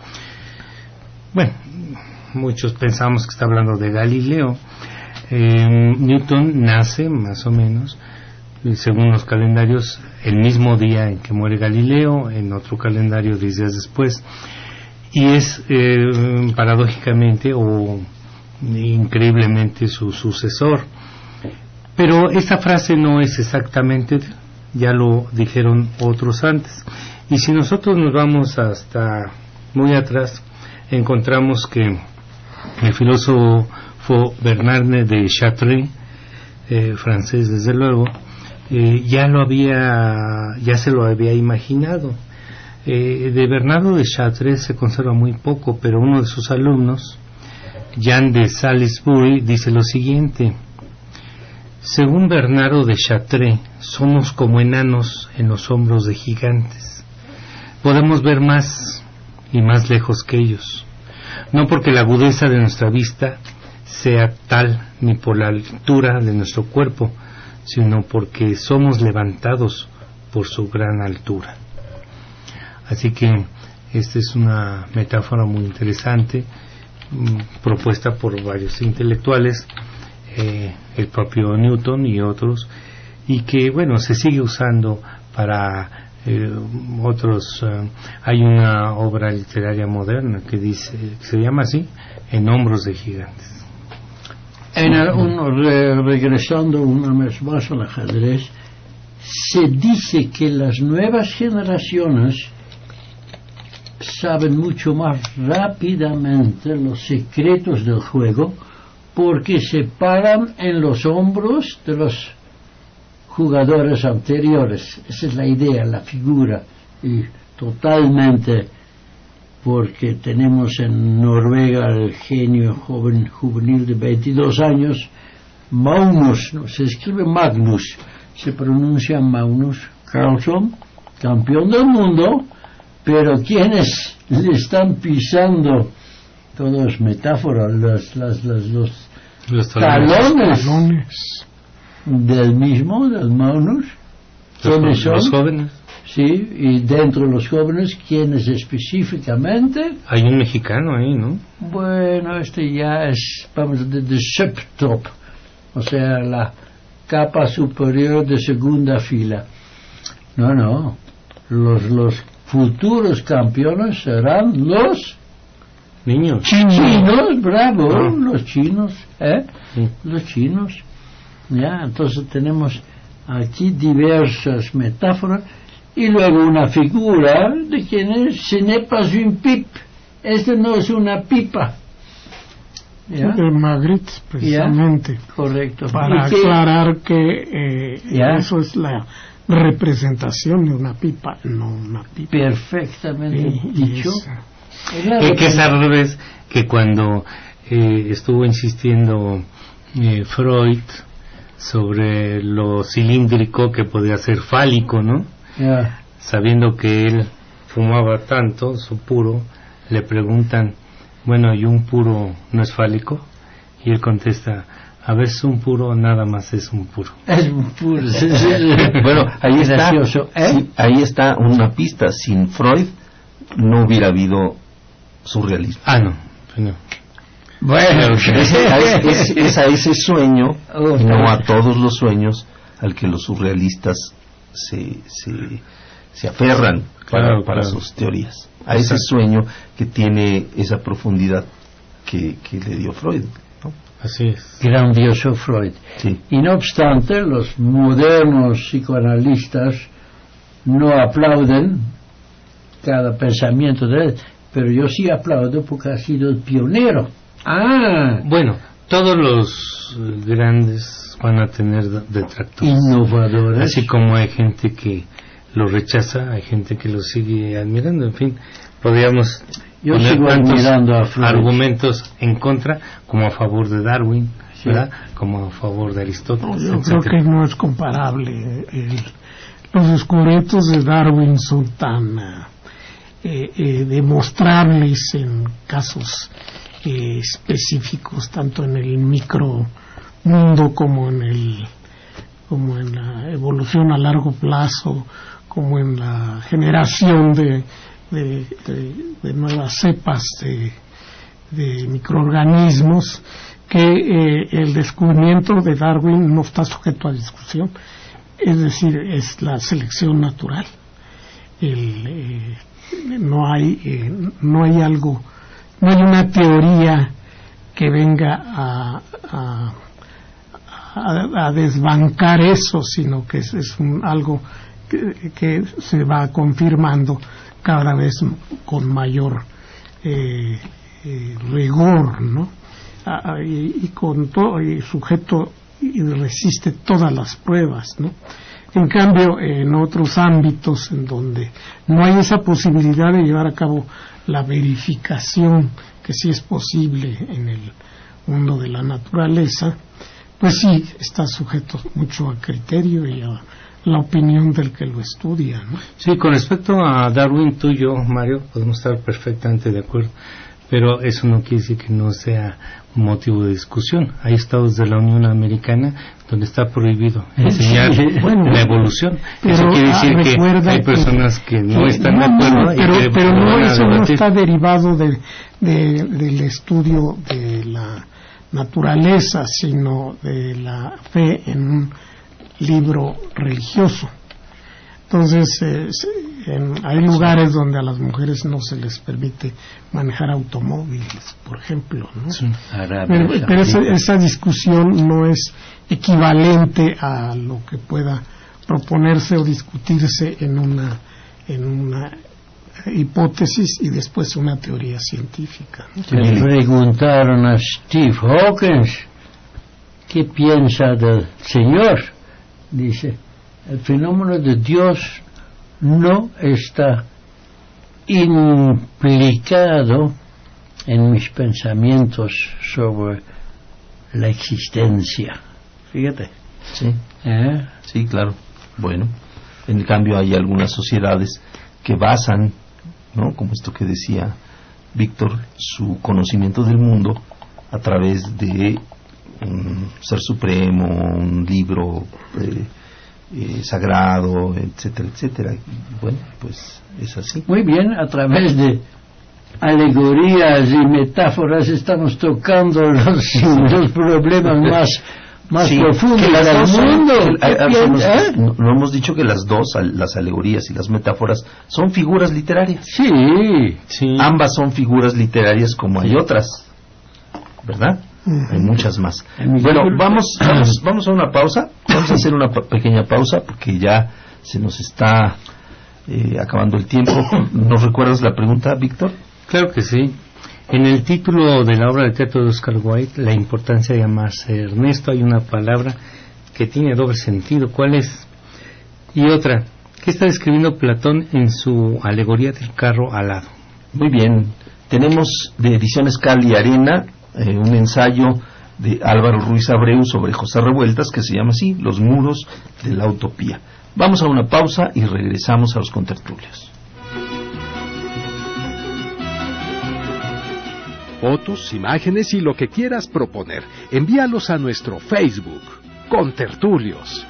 Bueno, muchos pensamos que está hablando de Galileo. eh, Newton nace más o menos, según los calendarios, el mismo día en que muere Galileo, en otro calendario diez días después, y es eh, paradójicamente o increíblemente su sucesor. Pero esta frase no es exactamente, ya lo dijeron otros antes. Y si nosotros nos vamos hasta muy atrás, encontramos que el filósofo Bernard de Chartres, eh, francés desde luego, eh, ya lo había, ya se lo había imaginado. Eh, de Bernardo de Chartres se conserva muy poco, pero uno de sus alumnos, Jean de Salisbury, dice lo siguiente: según Bernardo de Chartres, somos como enanos en los hombros de gigantes. Podemos ver más y más lejos que ellos, no porque la agudeza de nuestra vista sea tal, ni por la altura de nuestro cuerpo, sino porque somos levantados por su gran altura. Así que esta es una metáfora muy interesante, mmm, propuesta por varios intelectuales, eh, el propio Newton y otros, y que bueno, se sigue usando para eh, otros. Eh, hay una obra literaria moderna que dice, que se llama así, En hombros de gigantes. En el, un, re, regresando una vez más al ajedrez, se dice que las nuevas generaciones saben mucho más rápidamente los secretos del juego porque se paran en los hombros de los jugadores anteriores. Esa es la idea, la figura, y totalmente, porque tenemos en Noruega el genio joven juvenil de veintidós años, Magnus, no, se escribe Magnus, se pronuncia Magnus Carlsen, campeón del mundo, pero quienes le están pisando, todo es metáfora, los, los, los, los, los talones, talones del mismo, del Magnus, ¿quiénes son? Los jóvenes. Sí, y dentro de los jóvenes, ¿quiénes específicamente? Hay un mexicano ahí, ¿no? Bueno, este ya es, vamos, de, de subtop, o sea, la capa superior de segunda fila. No, no, los, los futuros campeones serán los niños. Chinos, bravo, ah. los chinos, ¿eh? Sí. Los chinos. Ya, entonces tenemos aquí diversas metáforas. Y luego una figura de quien es, ce n'est pas une pipe, este no es una pipa. ¿Ya? El Magritte, precisamente. ¿Ya? Correcto. Para aclarar que eh, eso es la representación de una pipa, no una pipa. Perfectamente sí, dicho. Es que es al revés, que cuando eh, estuvo insistiendo eh, Freud sobre lo cilíndrico que podía ser fálico, ¿no? Yeah. Sabiendo que él fumaba tanto, su puro, le preguntan, bueno, ¿y un puro no es fálico? Y él contesta, a veces un puro nada más es un puro. Es un puro. Bueno, ahí está, ¿eh? sí, ahí está una pista. Sin Freud no hubiera habido surrealismo. Ah, no, no. Bueno, es, es, es, es a ese sueño, oh, no a todos los sueños al que los surrealistas se se, se aferran para, claro, para claro. sus teorías, a ese sueño que tiene esa profundidad que, que le dio Freud, ¿no? Así es. Grandioso Freud. Sí. Y no obstante, los modernos psicoanalistas no aplauden cada pensamiento de él, pero yo sí aplaudo porque ha sido el pionero. Ah, bueno, todos los grandes van a tener detractores, innovadores, así como hay gente que lo rechaza, hay gente que lo sigue admirando. En fin, podríamos Yo poner sigo tantos admirando a Freud. argumentos en contra como a favor de Darwin, Sí. ¿verdad? Como a favor de Aristóteles, Yo creo etcétera. que no es comparable. El- los descubrimientos de Darwin son tan ah, eh, eh, demostrables en casos eh, específicos, tanto en el micromundo como en el como en la evolución a largo plazo, como en la generación de, de, de- de nuevas cepas de, de microorganismos, que eh, el descubrimiento de Darwin no está sujeto a discusión, es decir, es la selección natural. El, eh, no hay eh, no hay algo, no hay una teoría que venga a, a, a, a desbancar eso, sino que es, es un, algo que, que se va confirmando cada vez con mayor eh, eh, rigor, ¿no? Ah, ah, y, y con todo, y sujeto y resiste todas las pruebas, ¿no? En cambio, en otros ámbitos en donde no hay esa posibilidad de llevar a cabo la verificación, que sí es posible en el mundo de la naturaleza, pues sí está sujeto mucho a criterio y a la opinión del que lo estudia, ¿no? Sí, con respecto a Darwin, tú y yo, Mario, podemos estar perfectamente de acuerdo, pero eso no quiere decir que no sea un motivo de discusión. Hay estados de la Unión Americana donde está prohibido enseñar Sí, bueno, la evolución. pero, Eso quiere decir ah, que recuerda hay personas que, no que- están no, de acuerdo no, y pero, que pero no, van a eso no debatir. está derivado de, de- del estudio de la naturaleza, sino de la fe en un libro religioso. Entonces, eh, se- en- hay lugares donde a las mujeres no se les permite manejar automóviles, por ejemplo, ¿no? Sí. Arabia Pero, pero esa, Saudita. esa discusión no es equivalente a lo que pueda proponerse o discutirse en una en una hipótesis y después una teoría científica, ¿no? Le preguntaron a Steve Hawkins qué piensa del Señor. Dice, el fenómeno de Dios no está implicado en mis pensamientos sobre la existencia. Fíjate. Sí, ¿Eh? sí, claro. Bueno, en cambio hay algunas sociedades que basan, ¿no? Como esto que decía Víctor, su conocimiento del mundo a través de un ser supremo, un libro eh, eh, sagrado, etcétera, etcétera. Y bueno, pues es así. Muy bien, a través de alegorías y metáforas estamos tocando los, los problemas más, más Sí, profundos que las del dos son- mundo. que- ¿Qué a- a- piensas? nos- ¿Eh? no, no hemos dicho que las dos, al- las alegorías y las metáforas, son figuras literarias. Sí, Sí. Ambas son figuras literarias como hay otras, ¿verdad? Hay muchas más. En mi Bueno, libro- vamos, vamos, vamos a una pausa. Vamos a hacer una pa- pequeña pausa porque ya se nos está eh, acabando el tiempo. ¿Nos recuerdas la pregunta, Víctor? Claro que sí. En el título de la obra de teatro de Oscar Wilde, La importancia de llamarse Ernesto, hay una palabra que tiene doble sentido. ¿Cuál es? Y otra, ¿qué está describiendo Platón en su alegoría del carro alado? Muy bien. Tenemos de Ediciones Cal y Arena eh, un ensayo de Álvaro Ruiz Abreu sobre José Revueltas que se llama así, Los muros de la utopía. Vamos a una pausa y regresamos a los contertulios. Fotos, imágenes y lo que quieras proponer, envíalos a nuestro Facebook, Contertulios.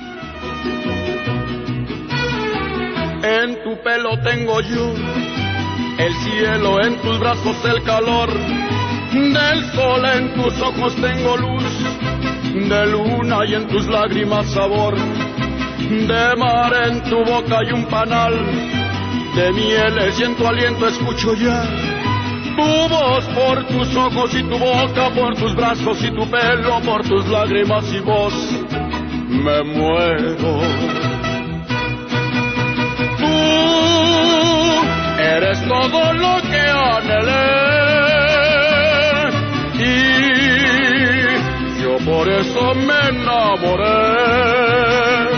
En tu pelo tengo yo el cielo, en tus brazos el calor del sol, en tus ojos tengo luz de luna y en tus lágrimas sabor de mar, en tu boca hay un panal de mieles y en tu aliento escucho ya tu voz. Por tus ojos y tu boca, por tus brazos y tu pelo, por tus lágrimas y voz me muero. Tú eres todo lo que anhelé y yo por eso me enamoré.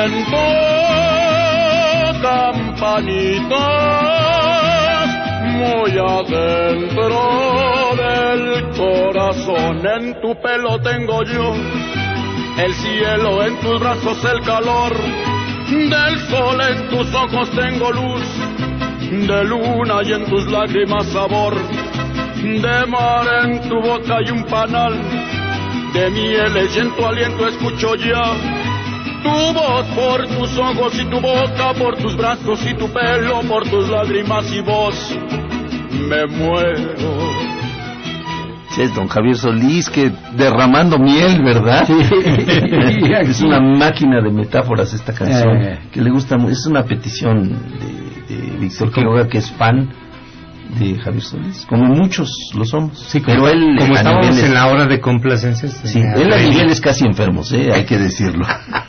Siento campanitas y adentro del corazón. En tu pelo tengo yo el cielo, en tus brazos el calor del sol, en tus ojos tengo luz de luna y en tus lágrimas sabor de mar. En tu boca hay un panal de mieles y en tu aliento escucho ya tu voz. Por tus ojos y tu boca, por tus brazos y tu pelo, por tus lágrimas y voz me muero. Sí, es don Javier Solís, que derramando miel, ¿verdad? Sí. Es una máquina de metáforas esta canción, eh. que le gusta mucho. Es una petición de, de Víctor Quiroga, que es fan de Javier Solís, como muchos lo somos. Sí, pero él, como estábamos niveles, en la hora de complacencias, sí, él a niveles casi enfermos, ¿eh? Hay que decirlo.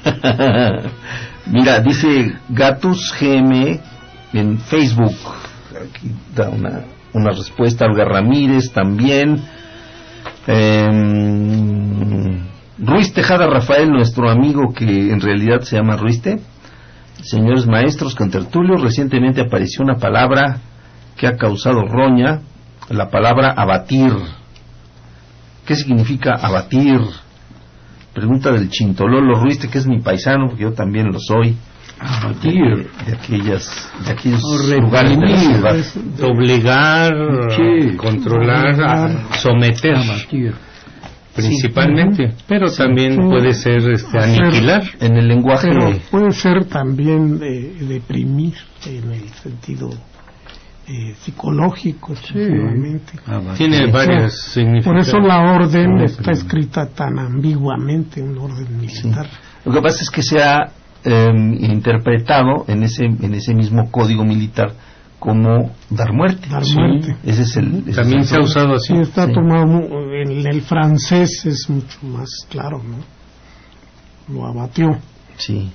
Mira, dice Gatus G M en Facebook, aquí da una, una respuesta. Olga Ramírez también. Eh, Ruiz Tejada Rafael, nuestro amigo que en realidad se llama Ruiste. Señores maestros, contertulios, recientemente apareció una palabra que ha causado roña, la palabra abatir. ¿Qué significa abatir? Pregunta del Chintololo Ruiste, que es mi paisano, porque yo también lo soy. Abatir. De, de aquellas, de aquellos lugares de la ciudad. Obligar, sí, controlar, a someter. Abatir. Principalmente, sí, pero también sí, puede ser este, aniquilar en el lenguaje. Pero puede ser también de, deprimir en el sentido eh, psicológico, sí, tiene varios sí, significados. Por eso la orden no, está escrita tan ambiguamente, un orden militar. Sí. Lo que pasa es que se ha eh, interpretado en ese en ese mismo código militar como dar muerte. Dar muerte. Sí. Ese es el. Ese También es el se ha usado así. Sí, está sí. tomado en el francés, es mucho más claro, ¿no? Lo abatió. Sí.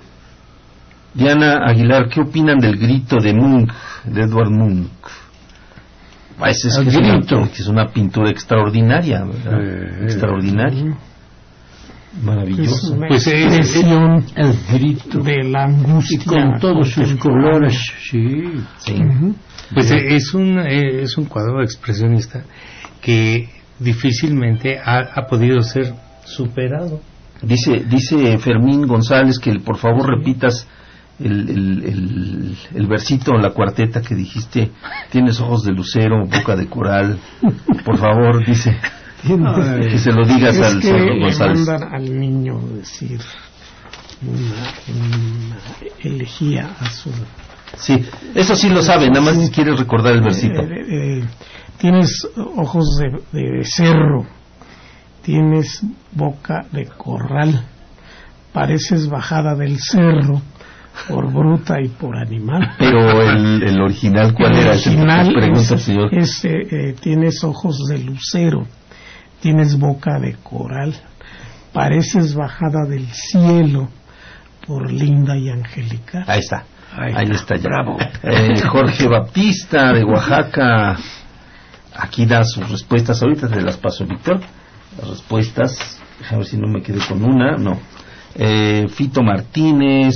Diana Aguilar, ¿qué opinan del grito de Munch, de Edward Munch? Pues es, que es, una, que es una pintura extraordinaria, ¿verdad? Eh, extraordinaria. Eh, maravilloso. Pues es el grito de la angustia y con todos sus colores, sí. sí. Uh-huh. Pues eh, es un eh, es un cuadro expresionista que difícilmente ha, ha podido ser superado. Dice dice Fermín González que por favor repitas el, el, el, el versito en la cuarteta que dijiste, tienes ojos de lucero, boca de coral. Por favor, dice. Ay, que se lo digas es al señor González. Le mandan al niño decir una, una elegía a su. Sí, eso sí lo sabe, nada más sí. Quieres recordar el versito. Eh, eh, tienes ojos de, de becerro, tienes boca de corral, pareces bajada del cerro, por bruta y por animal. Pero el, el original, ¿cuál el era? Original pregunta, es, señor. Es, eh, eh, tienes ojos de lucero, tienes boca de coral, pareces bajada del cielo, por linda y angelical. Ahí está. Ay, Ahí está ya. Bravo. Eh, Jorge Baptista de Oaxaca, aquí da sus respuestas. Ahorita te las paso, Víctor. Las respuestas, a ver si no me quedé con una. No. Eh, Fito Martínez,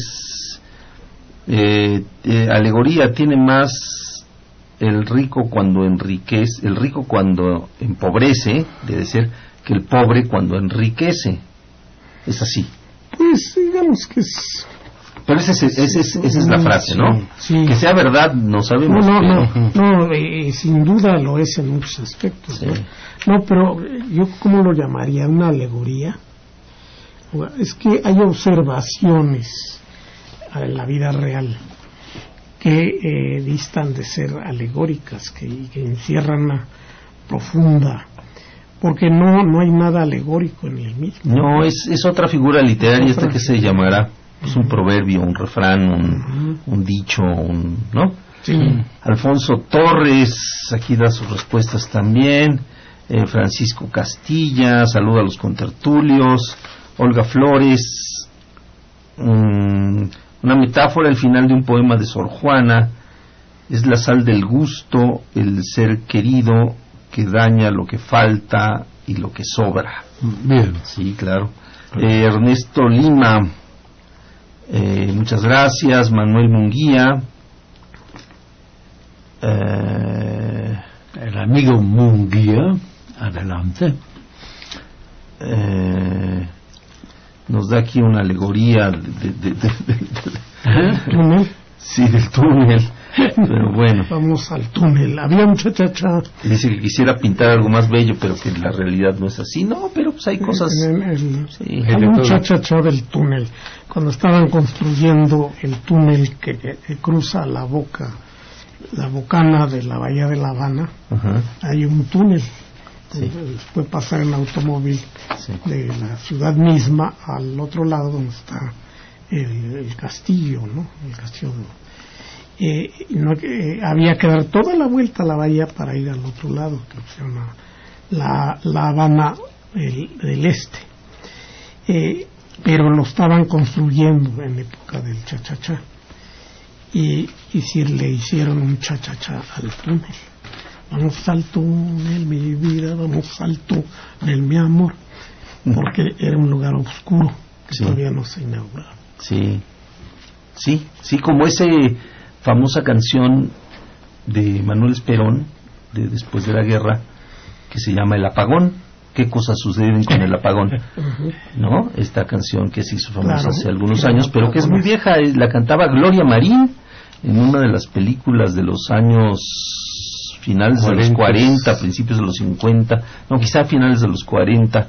eh, eh, alegoría, tiene más el rico cuando enriquece, el rico cuando empobrece, debe ser que el pobre cuando enriquece. Es así. Pues digamos que es. Pero ese, ese, ese, esa es la frase, ¿no? Sí. Que sea verdad, no sabemos. No, no, no, no eh, sin duda lo es en muchos aspectos. Sí. ¿no? no, pero yo, ¿cómo lo llamaría? ¿Una alegoría? Es que hay observaciones en la vida real que eh, distan de ser alegóricas, que, que encierran una profunda. Porque no no hay nada alegórico en el mismo. No, es, es otra figura literaria, esta que se llamará. Es un proverbio, un refrán, un, uh-huh. un dicho, un, ¿no? Sí. Alfonso Torres, aquí da sus respuestas también. Eh, Francisco Castilla, saluda a los contertulios. Olga Flores, um, una metáfora, el final de un poema de Sor Juana, es la sal del gusto, el ser querido que daña lo que falta y lo que sobra. Bien. Sí, claro. Eh, Ernesto Lima, Eh, muchas gracias. Manuel Munguía, eh, el amigo Munguía, adelante. Eh, nos da aquí una alegoría de, de, de, de, de, de túnel. Sí, del túnel. Pero bueno. Vamos al túnel. Había un cha-cha-cha. Dice que quisiera pintar algo más bello, pero que la realidad no es así. No, pero pues hay cosas. En el, el, sí. Hay un cha-cha-cha del túnel. Cuando estaban construyendo el túnel que, que cruza la boca, la bocana de la bahía de La Habana, uh-huh. hay un túnel. Sí. Puede pasar en automóvil sí. de la ciudad misma al otro lado donde está el, el castillo, ¿no? El castillo. Eh, no, eh, había que dar toda la vuelta a la bahía para ir al otro lado, que se llama la, la Habana el, del Este. Eh, pero lo estaban construyendo en época del cha-cha-cha. Y, y si le hicieron un cha-cha-cha al túnel. Vamos al túnel, mi vida, vamos al túnel, mi amor, porque era un lugar oscuro que sí. todavía no se inauguraba. Sí, sí, sí, como esa famosa canción de Manuel Esperón, de después de la guerra, que se llama El Apagón. ¿Qué cosas suceden con el apagón? ¿No? Esta canción que se hizo famosa claro, hace algunos años, pero que es muy vieja, la cantaba Gloria Marín en una de las películas de los años finales de los cuarenta, principios de los cincuenta, no, quizá finales de los cuarenta,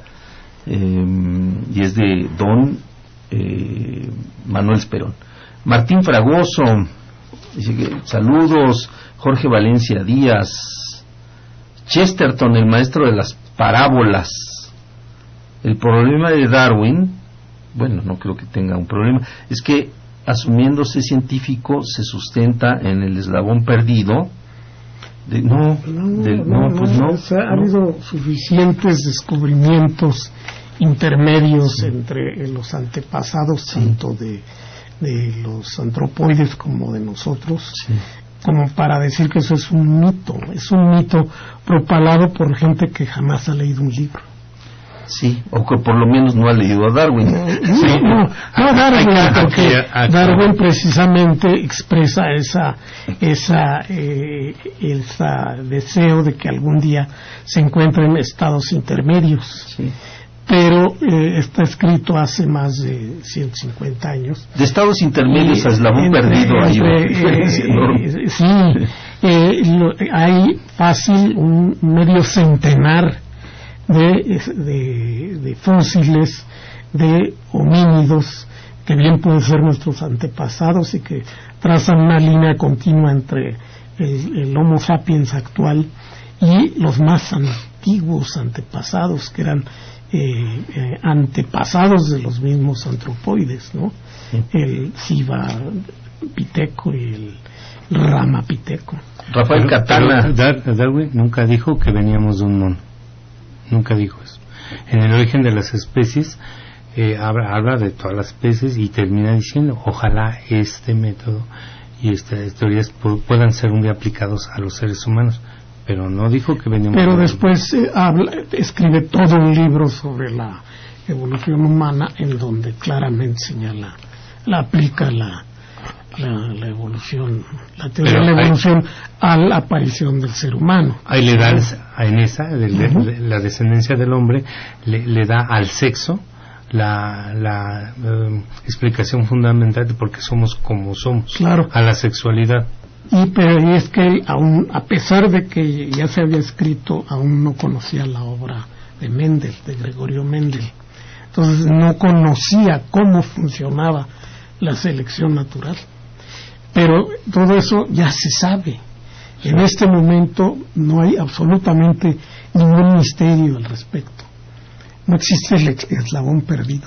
eh, y es de don eh, Manuel Esperón. Martín Fragoso, dice que, saludos, Jorge Valencia Díaz, Chesterton, el maestro de las parábolas. El problema de Darwin, bueno, no creo que tenga un problema, es que asumiéndose científico se sustenta en el eslabón perdido. De, no, no, de, no, no, pues no. O sea, no. Ha habido suficientes descubrimientos intermedios sí. entre los antepasados, sí. tanto de, de los antropoides como de nosotros, sí. como para decir que eso es un mito. Es un mito propalado por gente que jamás ha leído un libro. Sí, o que por lo menos no ha leído a Darwin. Sí, no, no Darwin, porque Darwin precisamente expresa esa, esa, eh, esa deseo de que algún día se encuentren estados intermedios. Sí. Pero eh, está escrito hace más de ciento cincuenta años. De estados intermedios a eslabón perdido hay una diferencia enorme. Eh, sí, eh, lo, hay fácil un medio centenar De, de, de fósiles de homínidos que bien pueden ser nuestros antepasados y que trazan una línea continua entre el, el Homo sapiens actual y los más antiguos antepasados que eran eh, eh, antepasados de los mismos antropoides, ¿no? Sí. El Sivapiteco y el Ramapiteco. Rafael Catana. Darwin nunca dijo que veníamos de un mono. Nunca dijo eso. En el origen de las especies eh, habla, habla de todas las especies y termina diciendo ojalá este método y estas teorías pu- puedan ser un día aplicados a los seres humanos, pero no dijo que veníamos. Pero después eh, habla, escribe todo un libro sobre la evolución humana en donde claramente señala, la aplica la La, la evolución, la teoría Pero de la evolución hay, a la aparición del ser humano. Ahí le da en esa, de, de, uh-huh. de, la descendencia del hombre, le, le da al sexo la, la uh, explicación fundamental de por qué somos como somos, claro. a la sexualidad. Y pero y es que aún, a pesar de que ya se había escrito, aún no conocía la obra de Mendel, de Gregorio Mendel. Entonces no conocía cómo funcionaba la selección natural. Pero todo eso ya se sabe. En este momento no hay absolutamente ningún misterio al respecto. No existe el eslabón perdido.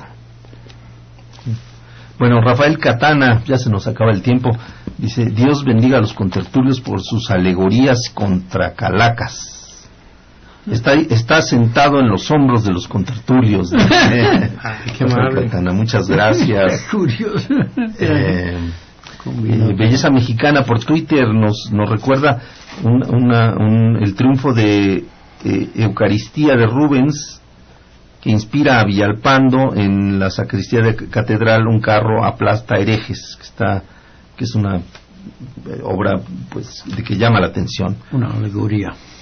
Bueno, Rafael Catana, ya se nos acaba el tiempo, dice, Dios bendiga a los contertulios por sus alegorías contra calacas. Está, está sentado en los hombros de los contertulios. Ay, qué amable. Catana, muchas gracias. Curioso. Eh, Eh, Belleza Mexicana por Twitter nos nos recuerda un, una, un, el triunfo de eh, Eucaristía de Rubens, que inspira a Villalpando en la sacristía de catedral. Un carro aplasta herejes, que está que es una eh, obra pues de que llama la atención, una alegoría.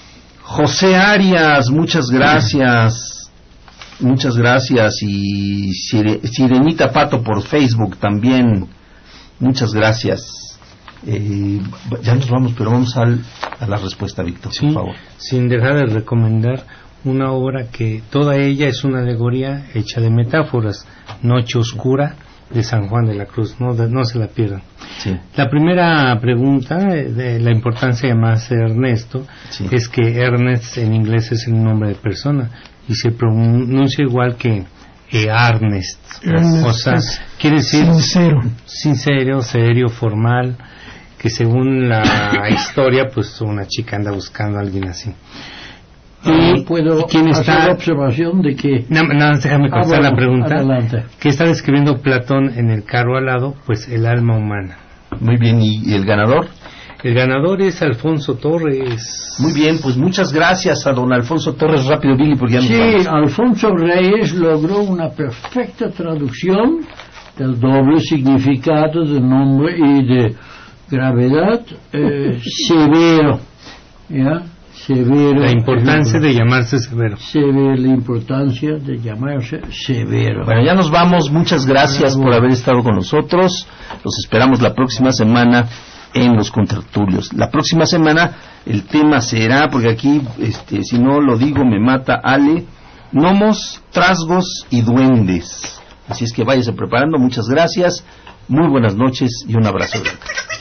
José Arias, muchas gracias. Muchas gracias. Y Sire- Sirenita Pato por Facebook también. Muchas gracias. Eh, ya nos vamos, pero vamos al, a la respuesta, Víctor, Sí, por favor. sin dejar de recomendar una obra que toda ella es una alegoría hecha de metáforas, Noche Oscura, de San Juan de la Cruz. No, no se la pierdan. Sí. La primera pregunta eh, de la importancia de llamarse Ernesto Sí. es que Ernest en inglés es el nombre de persona y se pronuncia igual que eh, Ernest. Ernest O sea, es quiere decir sincero. sincero, serio, formal, que según la historia, pues una chica anda buscando a alguien así. Y puedo ¿y quién hacer está? la observación de que... Nada no, no, déjame Ah, contestar bueno, la pregunta. adelante. ¿Qué está describiendo Platón en el carro alado? Pues el alma humana. Muy bien, ¿y, y el ganador? El ganador es Alfonso Torres. Muy bien, pues muchas gracias a don Alfonso Torres. Rápido, Billy, porque ya nos Sí, vamos. Alfonso Reyes logró una perfecta traducción del doble significado de nombre y de gravedad eh, severo. ¿Ya? Severo. La importancia de llamarse severo. Se ve la importancia de llamarse severo. Bueno, ya nos vamos. Muchas gracias por haber estado con nosotros. Los esperamos la próxima semana en los contertulios. La próxima semana el tema será, porque aquí, este, si no lo digo, me mata Ale, gnomos, trasgos y duendes. Así es que váyase preparando. Muchas gracias. Muy buenas noches y un abrazo grande.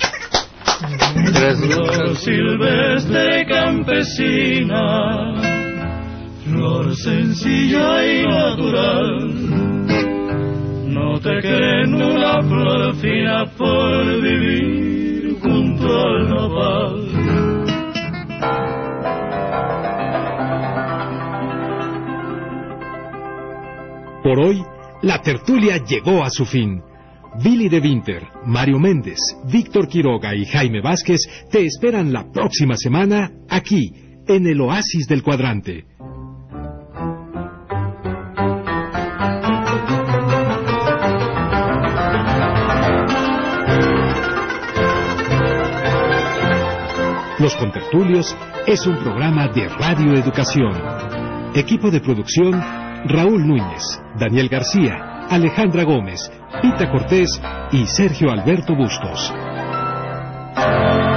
Flor silvestre campesina, flor sencilla y natural, no te creen una flor fina por vivir junto al nopal. Por hoy, la tertulia llegó a su fin. Billy de Winter, Mario Méndez, Víctor Quiroga y Jaime Vázquez te esperan la próxima semana aquí, en el Oasis del Cuadrante. Los Contertulios es un programa de Radio Educación. Equipo de producción, Raúl Núñez, Daniel García, Alejandra Gómez, Pita Cortés y Sergio Alberto Bustos.